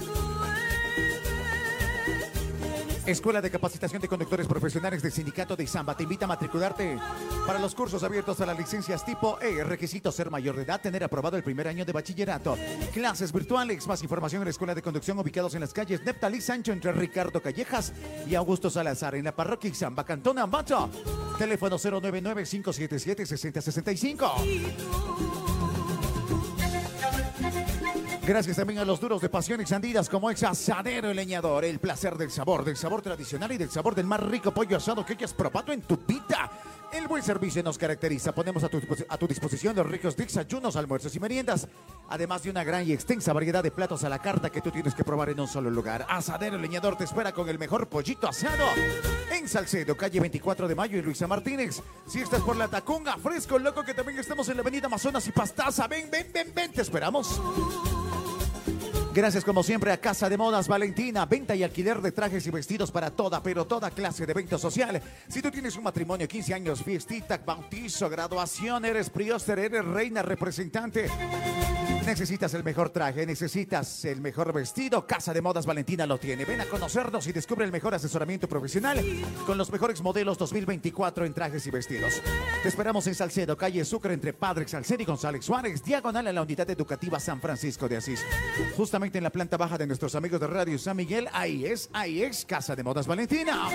[SPEAKER 6] Escuela de Capacitación de Conductores Profesionales del Sindicato de Zamba te invita a matricularte para los cursos abiertos a las licencias tipo E. Requisito: ser mayor de edad, tener aprobado el primer año de bachillerato. Clases virtuales. Más información en la Escuela de Conducción, ubicados en las calles Neptalí Sancho entre Ricardo Callejas y Augusto Salazar, en la parroquia Zamba, Cantón Ambato. Teléfono 099-577-6065. Gracias también a los duros de Pasión Exandidas, como es Asadero El Leñador. El placer del sabor tradicional y del sabor del más rico pollo asado que hayas probado en tu vida. El buen servicio nos caracteriza. Ponemos a tu disposición los ricos desayunos, almuerzos y meriendas, además de una gran y extensa variedad de platos a la carta que tú tienes que probar en un solo lugar. Asadero El Leñador te espera con el mejor pollito asado en Salcedo, calle 24 de Mayo y Luisa Martínez. Si estás por la Tacunga, Fresco Loco, que también estamos en la avenida Amazonas y Pastaza. Ven, te esperamos. Gracias como siempre a Casa de Modas Valentina, venta y alquiler de trajes y vestidos para toda clase de evento social. Si tú tienes un matrimonio, 15 años, fiestita, bautizo, graduación, eres prióster, eres reina, representante, necesitas el mejor traje, necesitas el mejor vestido, Casa de Modas Valentina lo tiene. Ven a conocernos y descubre el mejor asesoramiento profesional con los mejores modelos 2024 en trajes y vestidos. Te esperamos en Salcedo, calle Sucre, entre Padre Salcedo y González Suárez, diagonal a la Unidad Educativa San Francisco de Asís. Justamente en la planta baja de nuestros amigos de Radio San Miguel, ahí es Casa de Modas Valentina.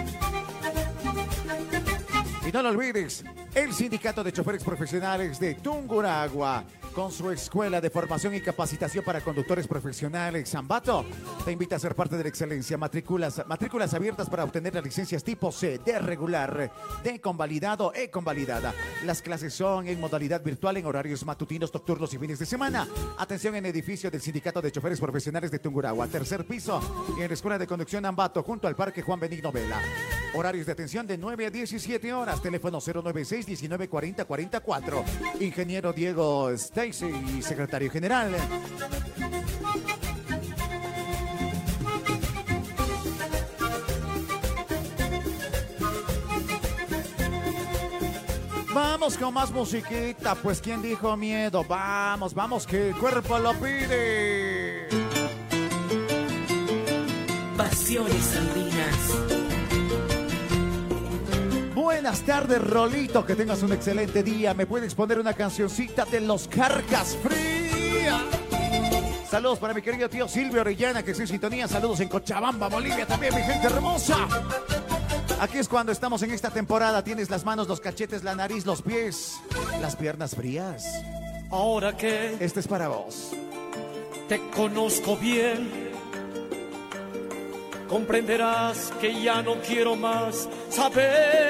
[SPEAKER 6] Y no lo olvides, el Sindicato de Choferes Profesionales de Tungurahua, con su escuela de formación y capacitación para conductores profesionales, Zambato, te invita a ser parte de la excelencia. Matrículas abiertas para obtener las licencias tipo C, D regular, D convalidado, E convalidada. Las clases son en modalidad virtual en horarios matutinos, nocturnos y fines de semana. Atención en edificio del Sindicato de Choferes Profesionales de Tungurahua, tercer piso, y en la Escuela de Conducción Ambato, junto al Parque Juan Benigno Vela. Horarios de atención de 9 a 17 horas. Teléfono 096-1940-44. Ingeniero Diego Stacy, secretario general. Vamos con más musiquita, pues ¿quién dijo miedo? Vamos, que el cuerpo lo pide.
[SPEAKER 2] Pasiones andinas.
[SPEAKER 6] Buenas tardes, Rolito, que tengas un excelente día. ¿Me puedes poner una cancioncita de Los Carcas Fría? Saludos para mi querido tío Silvio Orellana, que está en sintonía. Saludos en Cochabamba, Bolivia, también, mi gente hermosa. Aquí es cuando estamos en esta temporada. Tienes las manos, los cachetes, la nariz, los pies, las piernas frías.
[SPEAKER 16] Ahora que
[SPEAKER 6] este es para vos.
[SPEAKER 16] Te conozco bien, comprenderás que ya no quiero más saber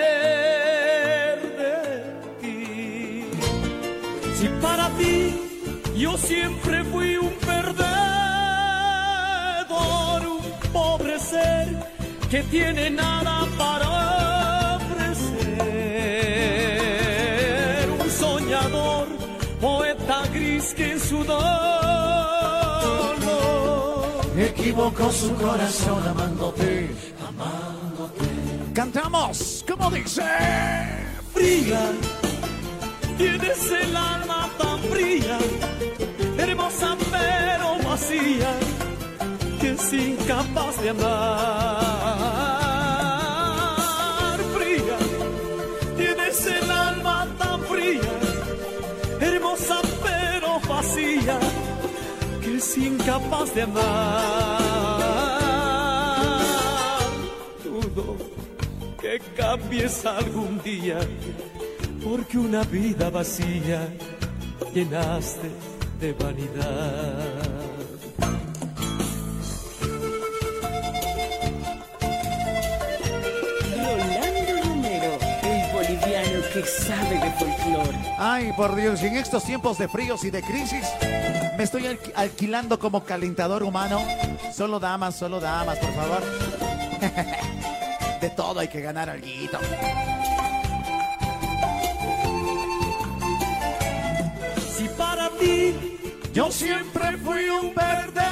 [SPEAKER 16] de ti. Si para ti yo siempre fui un perdedor, un pobre ser que tiene nada para ofrecer, un soñador, poeta gris que en su
[SPEAKER 6] equivocó su corazón amándote. Cantamos, ¿cómo dice?
[SPEAKER 16] Fría, tienes el alma tan fría, hermosa pero vacía, que es incapaz de amar. hermosa pero vacía, que es incapaz de amar. Dudo que cambies algún día, porque una vida vacía llenaste de vanidad.
[SPEAKER 2] Que sabe de folclore.
[SPEAKER 6] Ay, por Dios, y en estos tiempos de fríos y de crisis, me estoy alquilando como calentador humano. Solo damas, por favor. De todo hay que ganar alguito.
[SPEAKER 16] Si para ti
[SPEAKER 6] yo siempre fui un perdedor.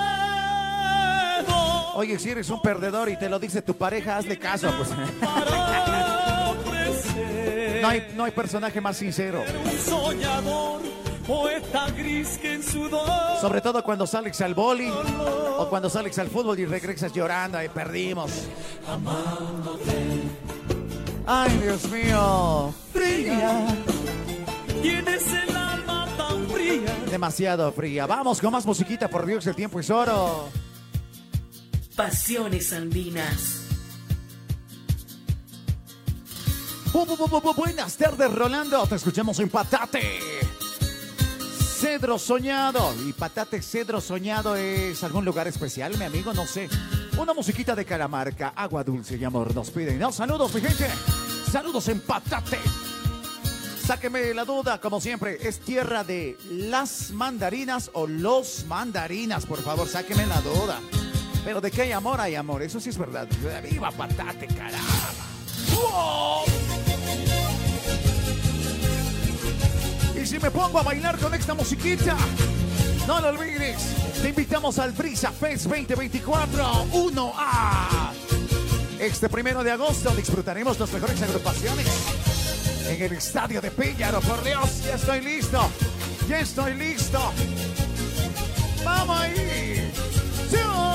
[SPEAKER 6] Oye, si eres un perdedor y te lo dice tu pareja, hazle caso, pues. No hay personaje más sincero.
[SPEAKER 16] Un soñador, poeta gris que en sudor.
[SPEAKER 6] Sobre todo cuando sales al boli o cuando sales al fútbol y regresas llorando y perdimos.
[SPEAKER 16] Amándote.
[SPEAKER 6] Ay, Dios mío. Fría.
[SPEAKER 16] Tienes el alma tan fría.
[SPEAKER 6] Demasiado fría. Vamos con más musiquita, por Dios, el tiempo es oro.
[SPEAKER 2] Pasiones andinas.
[SPEAKER 6] Buenas tardes, Rolando. Te escuchamos en Patate. Cedro Soñado. ¿Y Patate Cedro Soñado es algún lugar especial, mi amigo? No sé. Una musiquita de Calamarca. Agua dulce y amor nos piden. No, saludos, mi gente. Saludos en Patate. Sáqueme la duda, como siempre. ¿Es tierra de las mandarinas o los mandarinas? Por favor, sáqueme la duda. Pero de que hay amor, hay amor. Eso sí es verdad. ¡Viva Patate, caramba! ¡Wow! Y si me pongo a bailar con esta musiquita, no lo olvides, te invitamos al Brisa Fest 2024 1A. Este 1 de agosto disfrutaremos las mejores agrupaciones en el estadio de Píllaro. Por Dios, ya estoy listo. ¡Vamos ahí! ¡Sí!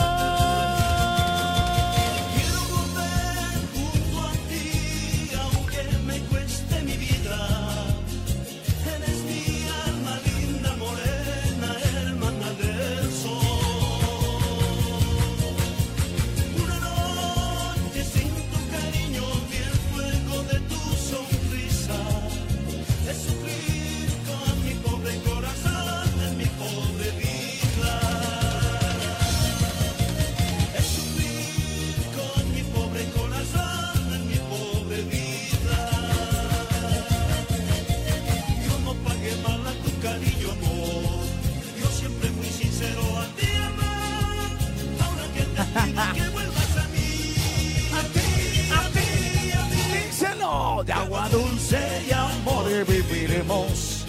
[SPEAKER 6] Díselo, de agua dulce y amor viviremos.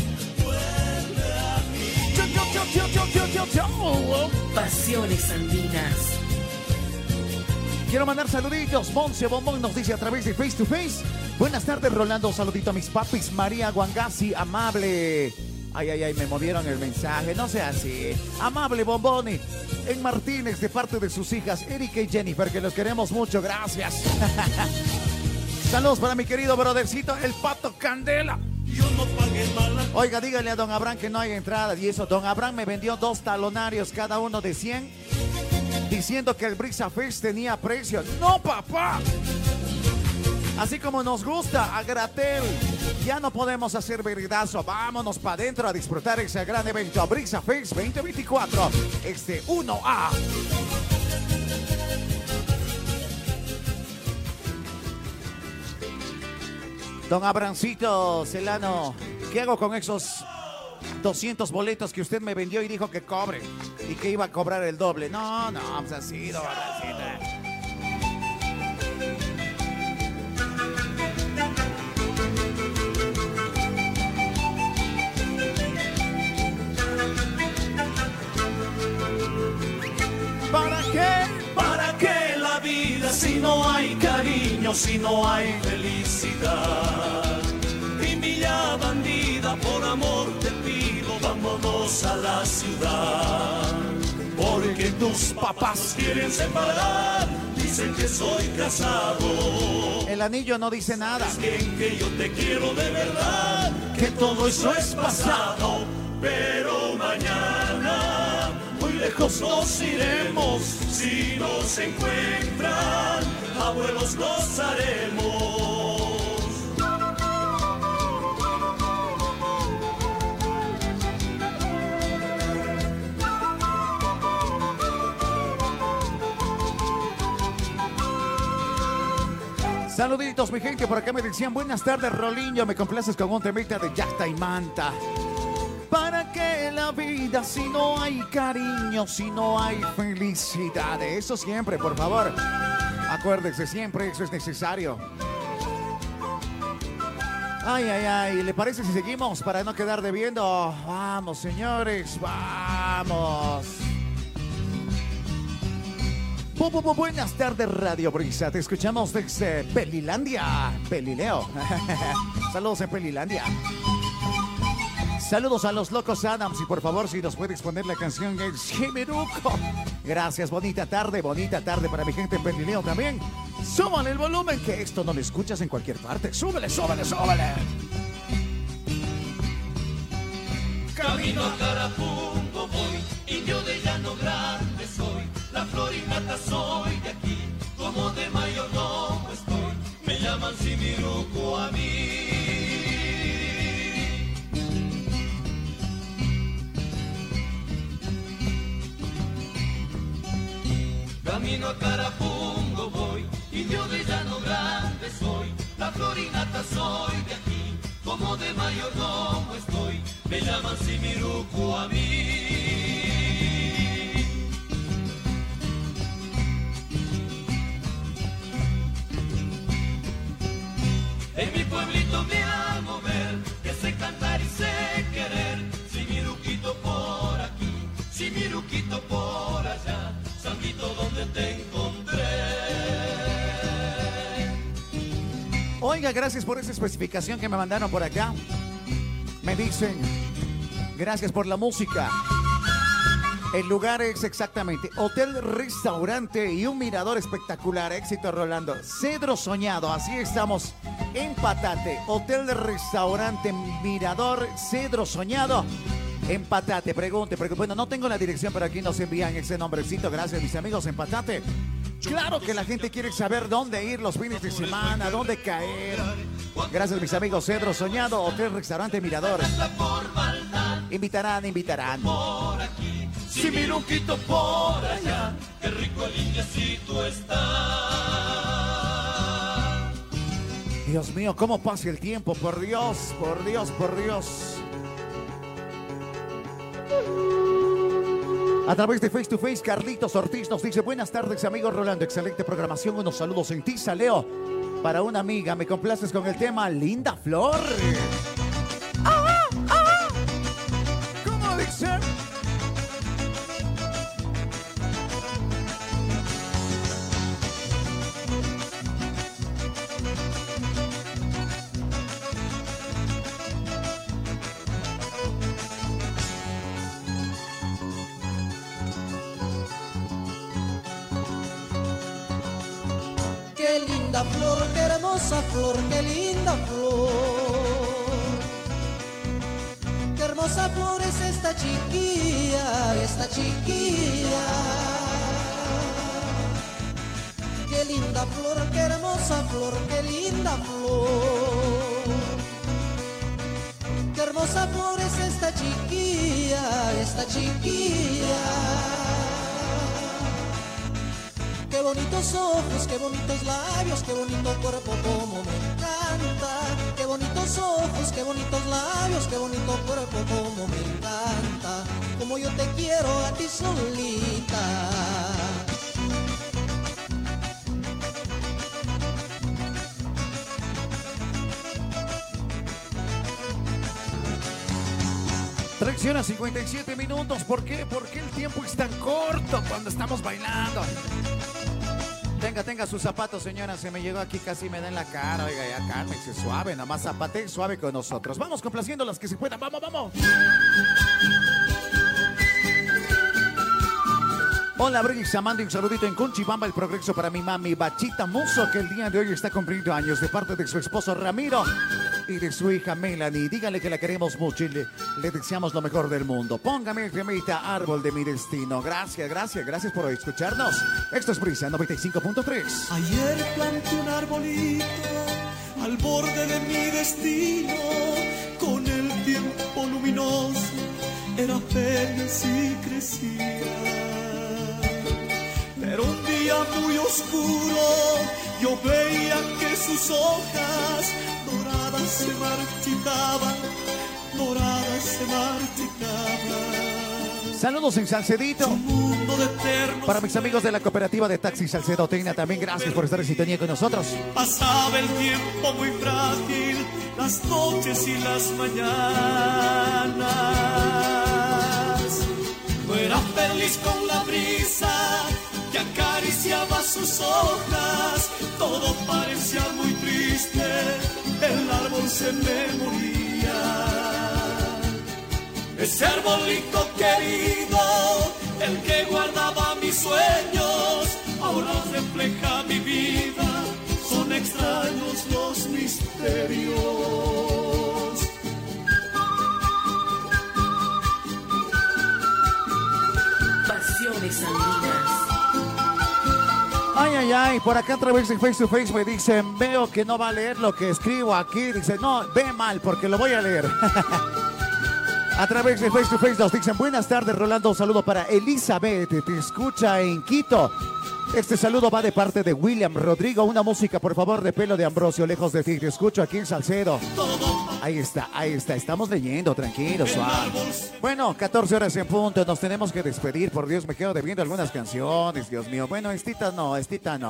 [SPEAKER 2] Pasiones andinas.
[SPEAKER 6] Quiero mandar saluditos. Monse Bombón nos dice a través de Face to Face. Buenas tardes, Rolando. Un saludito a mis papis. María Guangasi, amable. Ay, me movieron el mensaje. No sea así. Amable Bomboni. En Martínez, de parte de sus hijas, Erika y Jennifer, que los queremos mucho. Gracias. Saludos para mi querido brothercito, el Pato Candela. Oiga, dígale a don Abraham que no hay entrada. Y eso, don Abraham me vendió 2 talonarios, cada uno de 100, diciendo que el Brisa Fest tenía precio. ¡No, papá! Así como nos gusta a Gratel, ya no podemos hacer verdazo. Vámonos para adentro a disfrutar ese gran evento. Brisa Fest 2024, este 1A. Don Abrancito Celano, ¿qué hago con esos 200 boletos que usted me vendió y dijo que cobre? Y que iba a cobrar el doble. No, pues así, don Abrancito.
[SPEAKER 5] ¿Para qué? ¿Para qué la vida si no hay cariño, si no hay felicidad? Y mi ya bandida, por amor te pido, vámonos a la ciudad. Porque
[SPEAKER 6] tus papás.
[SPEAKER 5] Quieren separar, dicen que soy casado.
[SPEAKER 6] El anillo no dice nada.
[SPEAKER 5] Dicen que yo te quiero de verdad,
[SPEAKER 6] Que todo eso es pasado.
[SPEAKER 5] pero mañana muy lejos nos iremos. Si nos encuentran, abuelos nos haremos.
[SPEAKER 6] Saluditos, mi gente, por acá me decían, buenas tardes, Roliño, me complaces con un temita de Yacta y Manta. ¿Para qué la vida si no hay cariño, si no hay felicidad? Eso siempre, por favor. Acuérdese, siempre eso es necesario. Ay, ay, ay, ¿le parece si seguimos para no quedar debiendo? Vamos, señores, vamos. Buenas tardes, Radio Brisa. Te escuchamos desde Pelilandia. Pelileo. Saludos en Pelilandia. Saludos a los Locos Adams. Y por favor, si nos puedes poner la canción El Chimiruco. Gracias, bonita tarde para mi gente en Pelileo también. Súbale el volumen, que esto no lo escuchas en cualquier parte. Súbele, súbele, súbele.
[SPEAKER 5] Camino a Carapungo voy, y yo de llano grande soy. La florinata soy de aquí, como de mayordomo estoy. Me llaman Simiruco a mí. Camino a Carapungo voy, y yo de llano grande soy. La florinata soy de aquí, como de mayordomo estoy. Me llaman Simiruco a mí. En mi pueblito me hago ver, que sé cantar y sé querer. Simiruquito por aquí, Simiruquito por allá, Sanguito donde te encontré.
[SPEAKER 6] Oiga, gracias por esa especificación que me mandaron por acá. Me dicen, gracias por la música. El lugar es exactamente hotel, restaurante y un mirador espectacular. Éxito, Rolando. Cedro Soñado, así estamos en Patate. Hotel, restaurante, mirador, Cedro Soñado. En Patate, pregunte. Bueno, no tengo la dirección, pero aquí nos envían ese nombrecito. Gracias, mis amigos, en Patate. Claro que la gente quiere saber dónde ir los fines de semana, dónde caer. Gracias, mis amigos. Cedro Soñado, hotel, restaurante, mirador. Invitarán.
[SPEAKER 5] Por aquí, Simiruquito por allá, qué rico el indiecito está.
[SPEAKER 6] Dios mío, cómo pasa el tiempo, por Dios, por Dios, por Dios. A través de Face to Face, Carlitos Ortiz nos dice, buenas tardes, amigo Rolando, excelente programación, unos saludos en ti, Leo. Para una amiga, me complaces con el tema Linda Flor. ¿Cómo dice?
[SPEAKER 3] Qué linda flor, qué hermosa flor, qué linda flor. Qué hermosa flor es esta chiquilla, esta chiquilla. Qué linda flor, qué hermosa flor, qué linda flor. Qué hermosa flor es esta chiquilla, esta chiquilla. Qué bonitos ojos, qué bonitos labios, qué bonito cuerpo, como me encanta. Qué bonitos ojos, qué bonitos labios, qué bonito cuerpo, como me encanta. Como yo te quiero a ti solita.
[SPEAKER 6] Tracción a 57 minutos. ¿Por qué? ¿Por qué el tiempo es tan corto cuando estamos bailando? Tenga sus zapatos, señora. Se me llegó aquí, casi me da en la cara. Oiga, ya cálmese, suave. Nada más zapate suave con nosotros. Vamos complaciendo las que se puedan. ¡Vamos! Hola, Briggs, Amanda, un saludito en Conchibamba, el progreso para mi mami Bachita Muso, que el día de hoy está cumpliendo años, de parte de su esposo Ramiro y de su hija Melanie. Dígale que la queremos mucho y le deseamos lo mejor del mundo. Póngame el temita Árbol de mi Destino. Gracias por escucharnos. Esto es Brisa 95.3.
[SPEAKER 5] Ayer planté un arbolito al borde de mi destino, con el tiempo luminoso era feliz y crecía. Pero un día muy oscuro yo veía que sus hojas doradas se marchitaban.
[SPEAKER 6] Saludos en Salcedito. Para mis amigos de la cooperativa de Taxi Salcedo Tecna, también gracias por estar en sintonía con nosotros.
[SPEAKER 5] Pasaba el tiempo muy frágil, las noches y las mañanas. No era feliz con la brisa que acariciaba sus hojas. Todo parecía muy triste, el árbol se me moría. Ese arbolito querido, el que guardaba mis sueños, ahora refleja mi vida. Son extraños los misterios.
[SPEAKER 2] Pasiones andinas.
[SPEAKER 6] Ay, por acá a través de Face to Face me dicen, veo que no va a leer lo que escribo aquí. Dice, no, ve mal porque lo voy a leer. A través de Face to Face nos dicen, buenas tardes Rolando, un saludo para Elizabeth, te escucha en Quito. Este saludo va de parte de William Rodrigo, una música por favor de Pelo de Ambrosio, lejos de ti, te escucho aquí en Salcedo. Ahí está, estamos leyendo, tranquilos, suave. Bueno, 14 horas en punto, nos tenemos que despedir, por Dios, me quedo debiendo algunas canciones, Dios mío. Bueno, estita no.
[SPEAKER 15] ¡Manuel!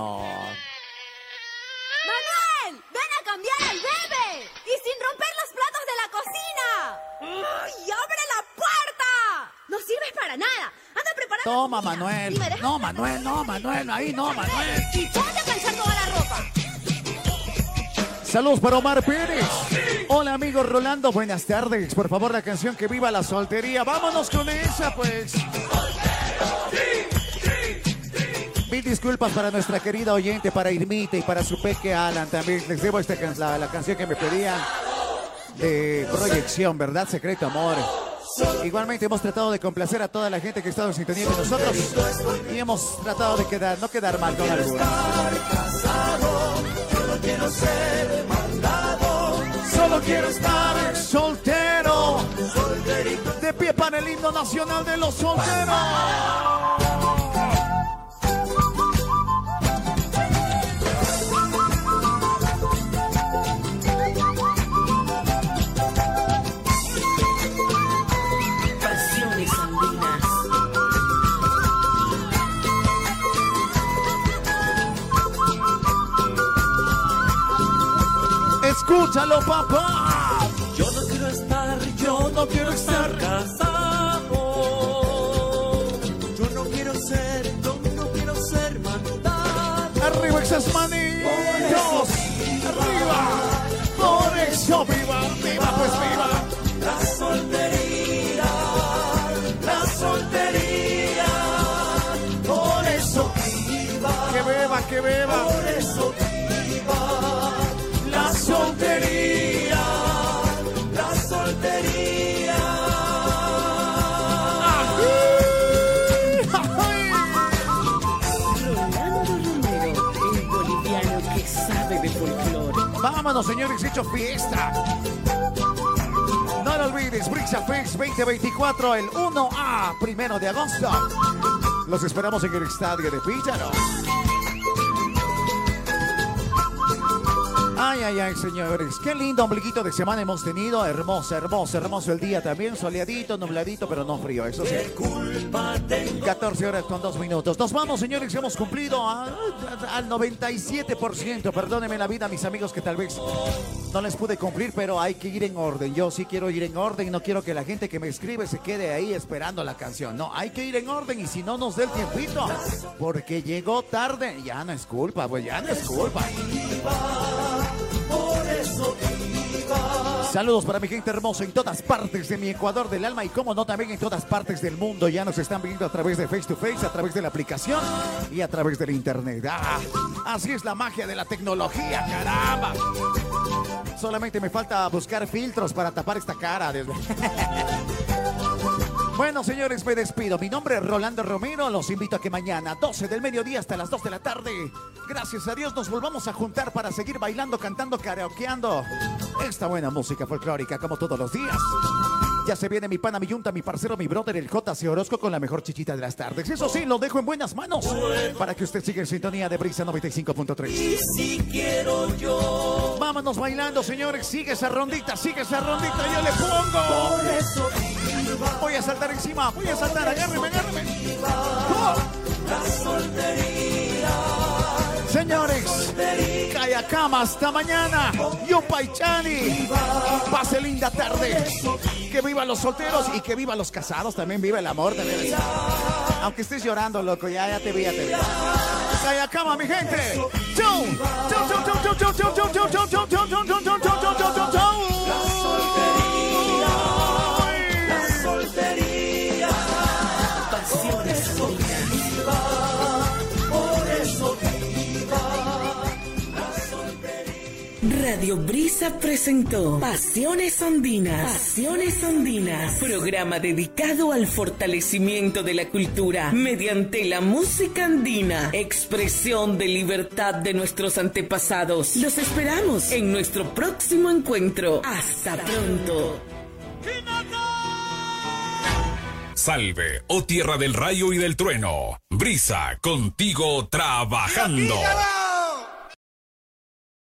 [SPEAKER 15] ¡Ven a cambiar al bebé! ¡Y sin romper los platos de la cocina! ¡Ay, abre la puerta! ¡No sirves para nada! ¡Anda preparando!
[SPEAKER 6] Toma, Manuel. No, Manuel, ahí no, Manuel.
[SPEAKER 15] ¡Y ponte a planchar toda la ropa!
[SPEAKER 6] Saludos para Omar Pérez. Hola, amigo Rolando, buenas tardes. Por favor, la canción que viva la soltería. Vámonos con esa, pues. Mil disculpas para nuestra querida oyente, para Irmita y para su peque Alan. También les debo la canción que me pedían de proyección, ¿verdad? Secreto Amor. Igualmente hemos tratado de complacer a toda la gente que ha estado en sintonía con nosotros y hemos tratado de no quedar mal con alguna.
[SPEAKER 5] No quiero ser mandado,
[SPEAKER 6] solo quiero estar soltero. De pie para el himno nacional de los solteros.
[SPEAKER 2] Pasiones andinas.
[SPEAKER 6] Escúchalo, papá.
[SPEAKER 5] Yo no quiero estar casado. Yo no quiero ser mandado.
[SPEAKER 6] Arriba esas manitos. Arriba. Por eso viva, pues viva.
[SPEAKER 5] La soltería. Por eso viva.
[SPEAKER 6] Que beba.
[SPEAKER 5] Por eso viva. La soltería.
[SPEAKER 2] Rolando Romero, el boliviano que sabe de folclore.
[SPEAKER 6] Vámonos, señores, hecho fiesta. No lo olvides, Brixa Fest 2024, el 1A, 1 de agosto. Los esperamos en el estadio de Píllaro. Ay, señores. Qué lindo ombliguito de semana hemos tenido. Hermoso el día también. Soleadito, nubladito, pero no frío, eso sí. 14 horas con 2 minutos. Nos vamos, señores. Hemos cumplido al 97%. Perdónenme la vida, mis amigos, que tal vez no les pude cumplir, pero hay que ir en orden. Yo sí quiero ir en orden. No quiero que la gente que me escribe se quede ahí esperando la canción. No, hay que ir en orden y si no nos dé el tiempito, porque llegó tarde. Ya no es culpa, pues ya no es culpa.
[SPEAKER 5] Por eso viva.
[SPEAKER 6] Saludos para mi gente hermosa en todas partes de mi Ecuador del alma y como no también en todas partes del mundo. Ya nos están viendo a través de Face to Face, a través de la aplicación y a través del internet. Así es la magia de la tecnología, caramba. Solamente me falta buscar filtros para tapar esta cara. Bueno, señores, me despido. Mi nombre es Rolando Romero. Los invito a que mañana, 12 del mediodía hasta las 2 de la tarde, gracias a Dios, nos volvamos a juntar para seguir bailando, cantando, karaokeando esta buena música folclórica como todos los días. Ya se viene mi pana, mi yunta, mi parcero, mi brother, el JC Orozco con la mejor chichita de las tardes. Eso sí, lo dejo en buenas manos para que usted siga en sintonía de Brisa 95.3.
[SPEAKER 5] Y si quiero yo.
[SPEAKER 6] Vámonos bailando, señores. Sigue esa rondita, yo le pongo.
[SPEAKER 5] Por eso
[SPEAKER 6] voy a saltar encima, voy a saltar, agárreme.
[SPEAKER 5] La soltería.
[SPEAKER 6] Señores, calla cama hasta mañana. Yo Paichani. Pase linda tarde. Que vivan los solteros y que vivan los casados. También viva el amor. También. Aunque estés llorando, loco, ya te vi. Calla cama, mi gente. Chau.
[SPEAKER 5] La soltería. Pasiones viva. Por eso
[SPEAKER 2] Radio Brisa presentó Pasiones Andinas. Programa dedicado al fortalecimiento de la cultura mediante la música andina, expresión de libertad de nuestros antepasados. Los esperamos en nuestro próximo encuentro. Hasta pronto.
[SPEAKER 4] Salve, oh tierra del rayo y del trueno. Brisa, contigo trabajando.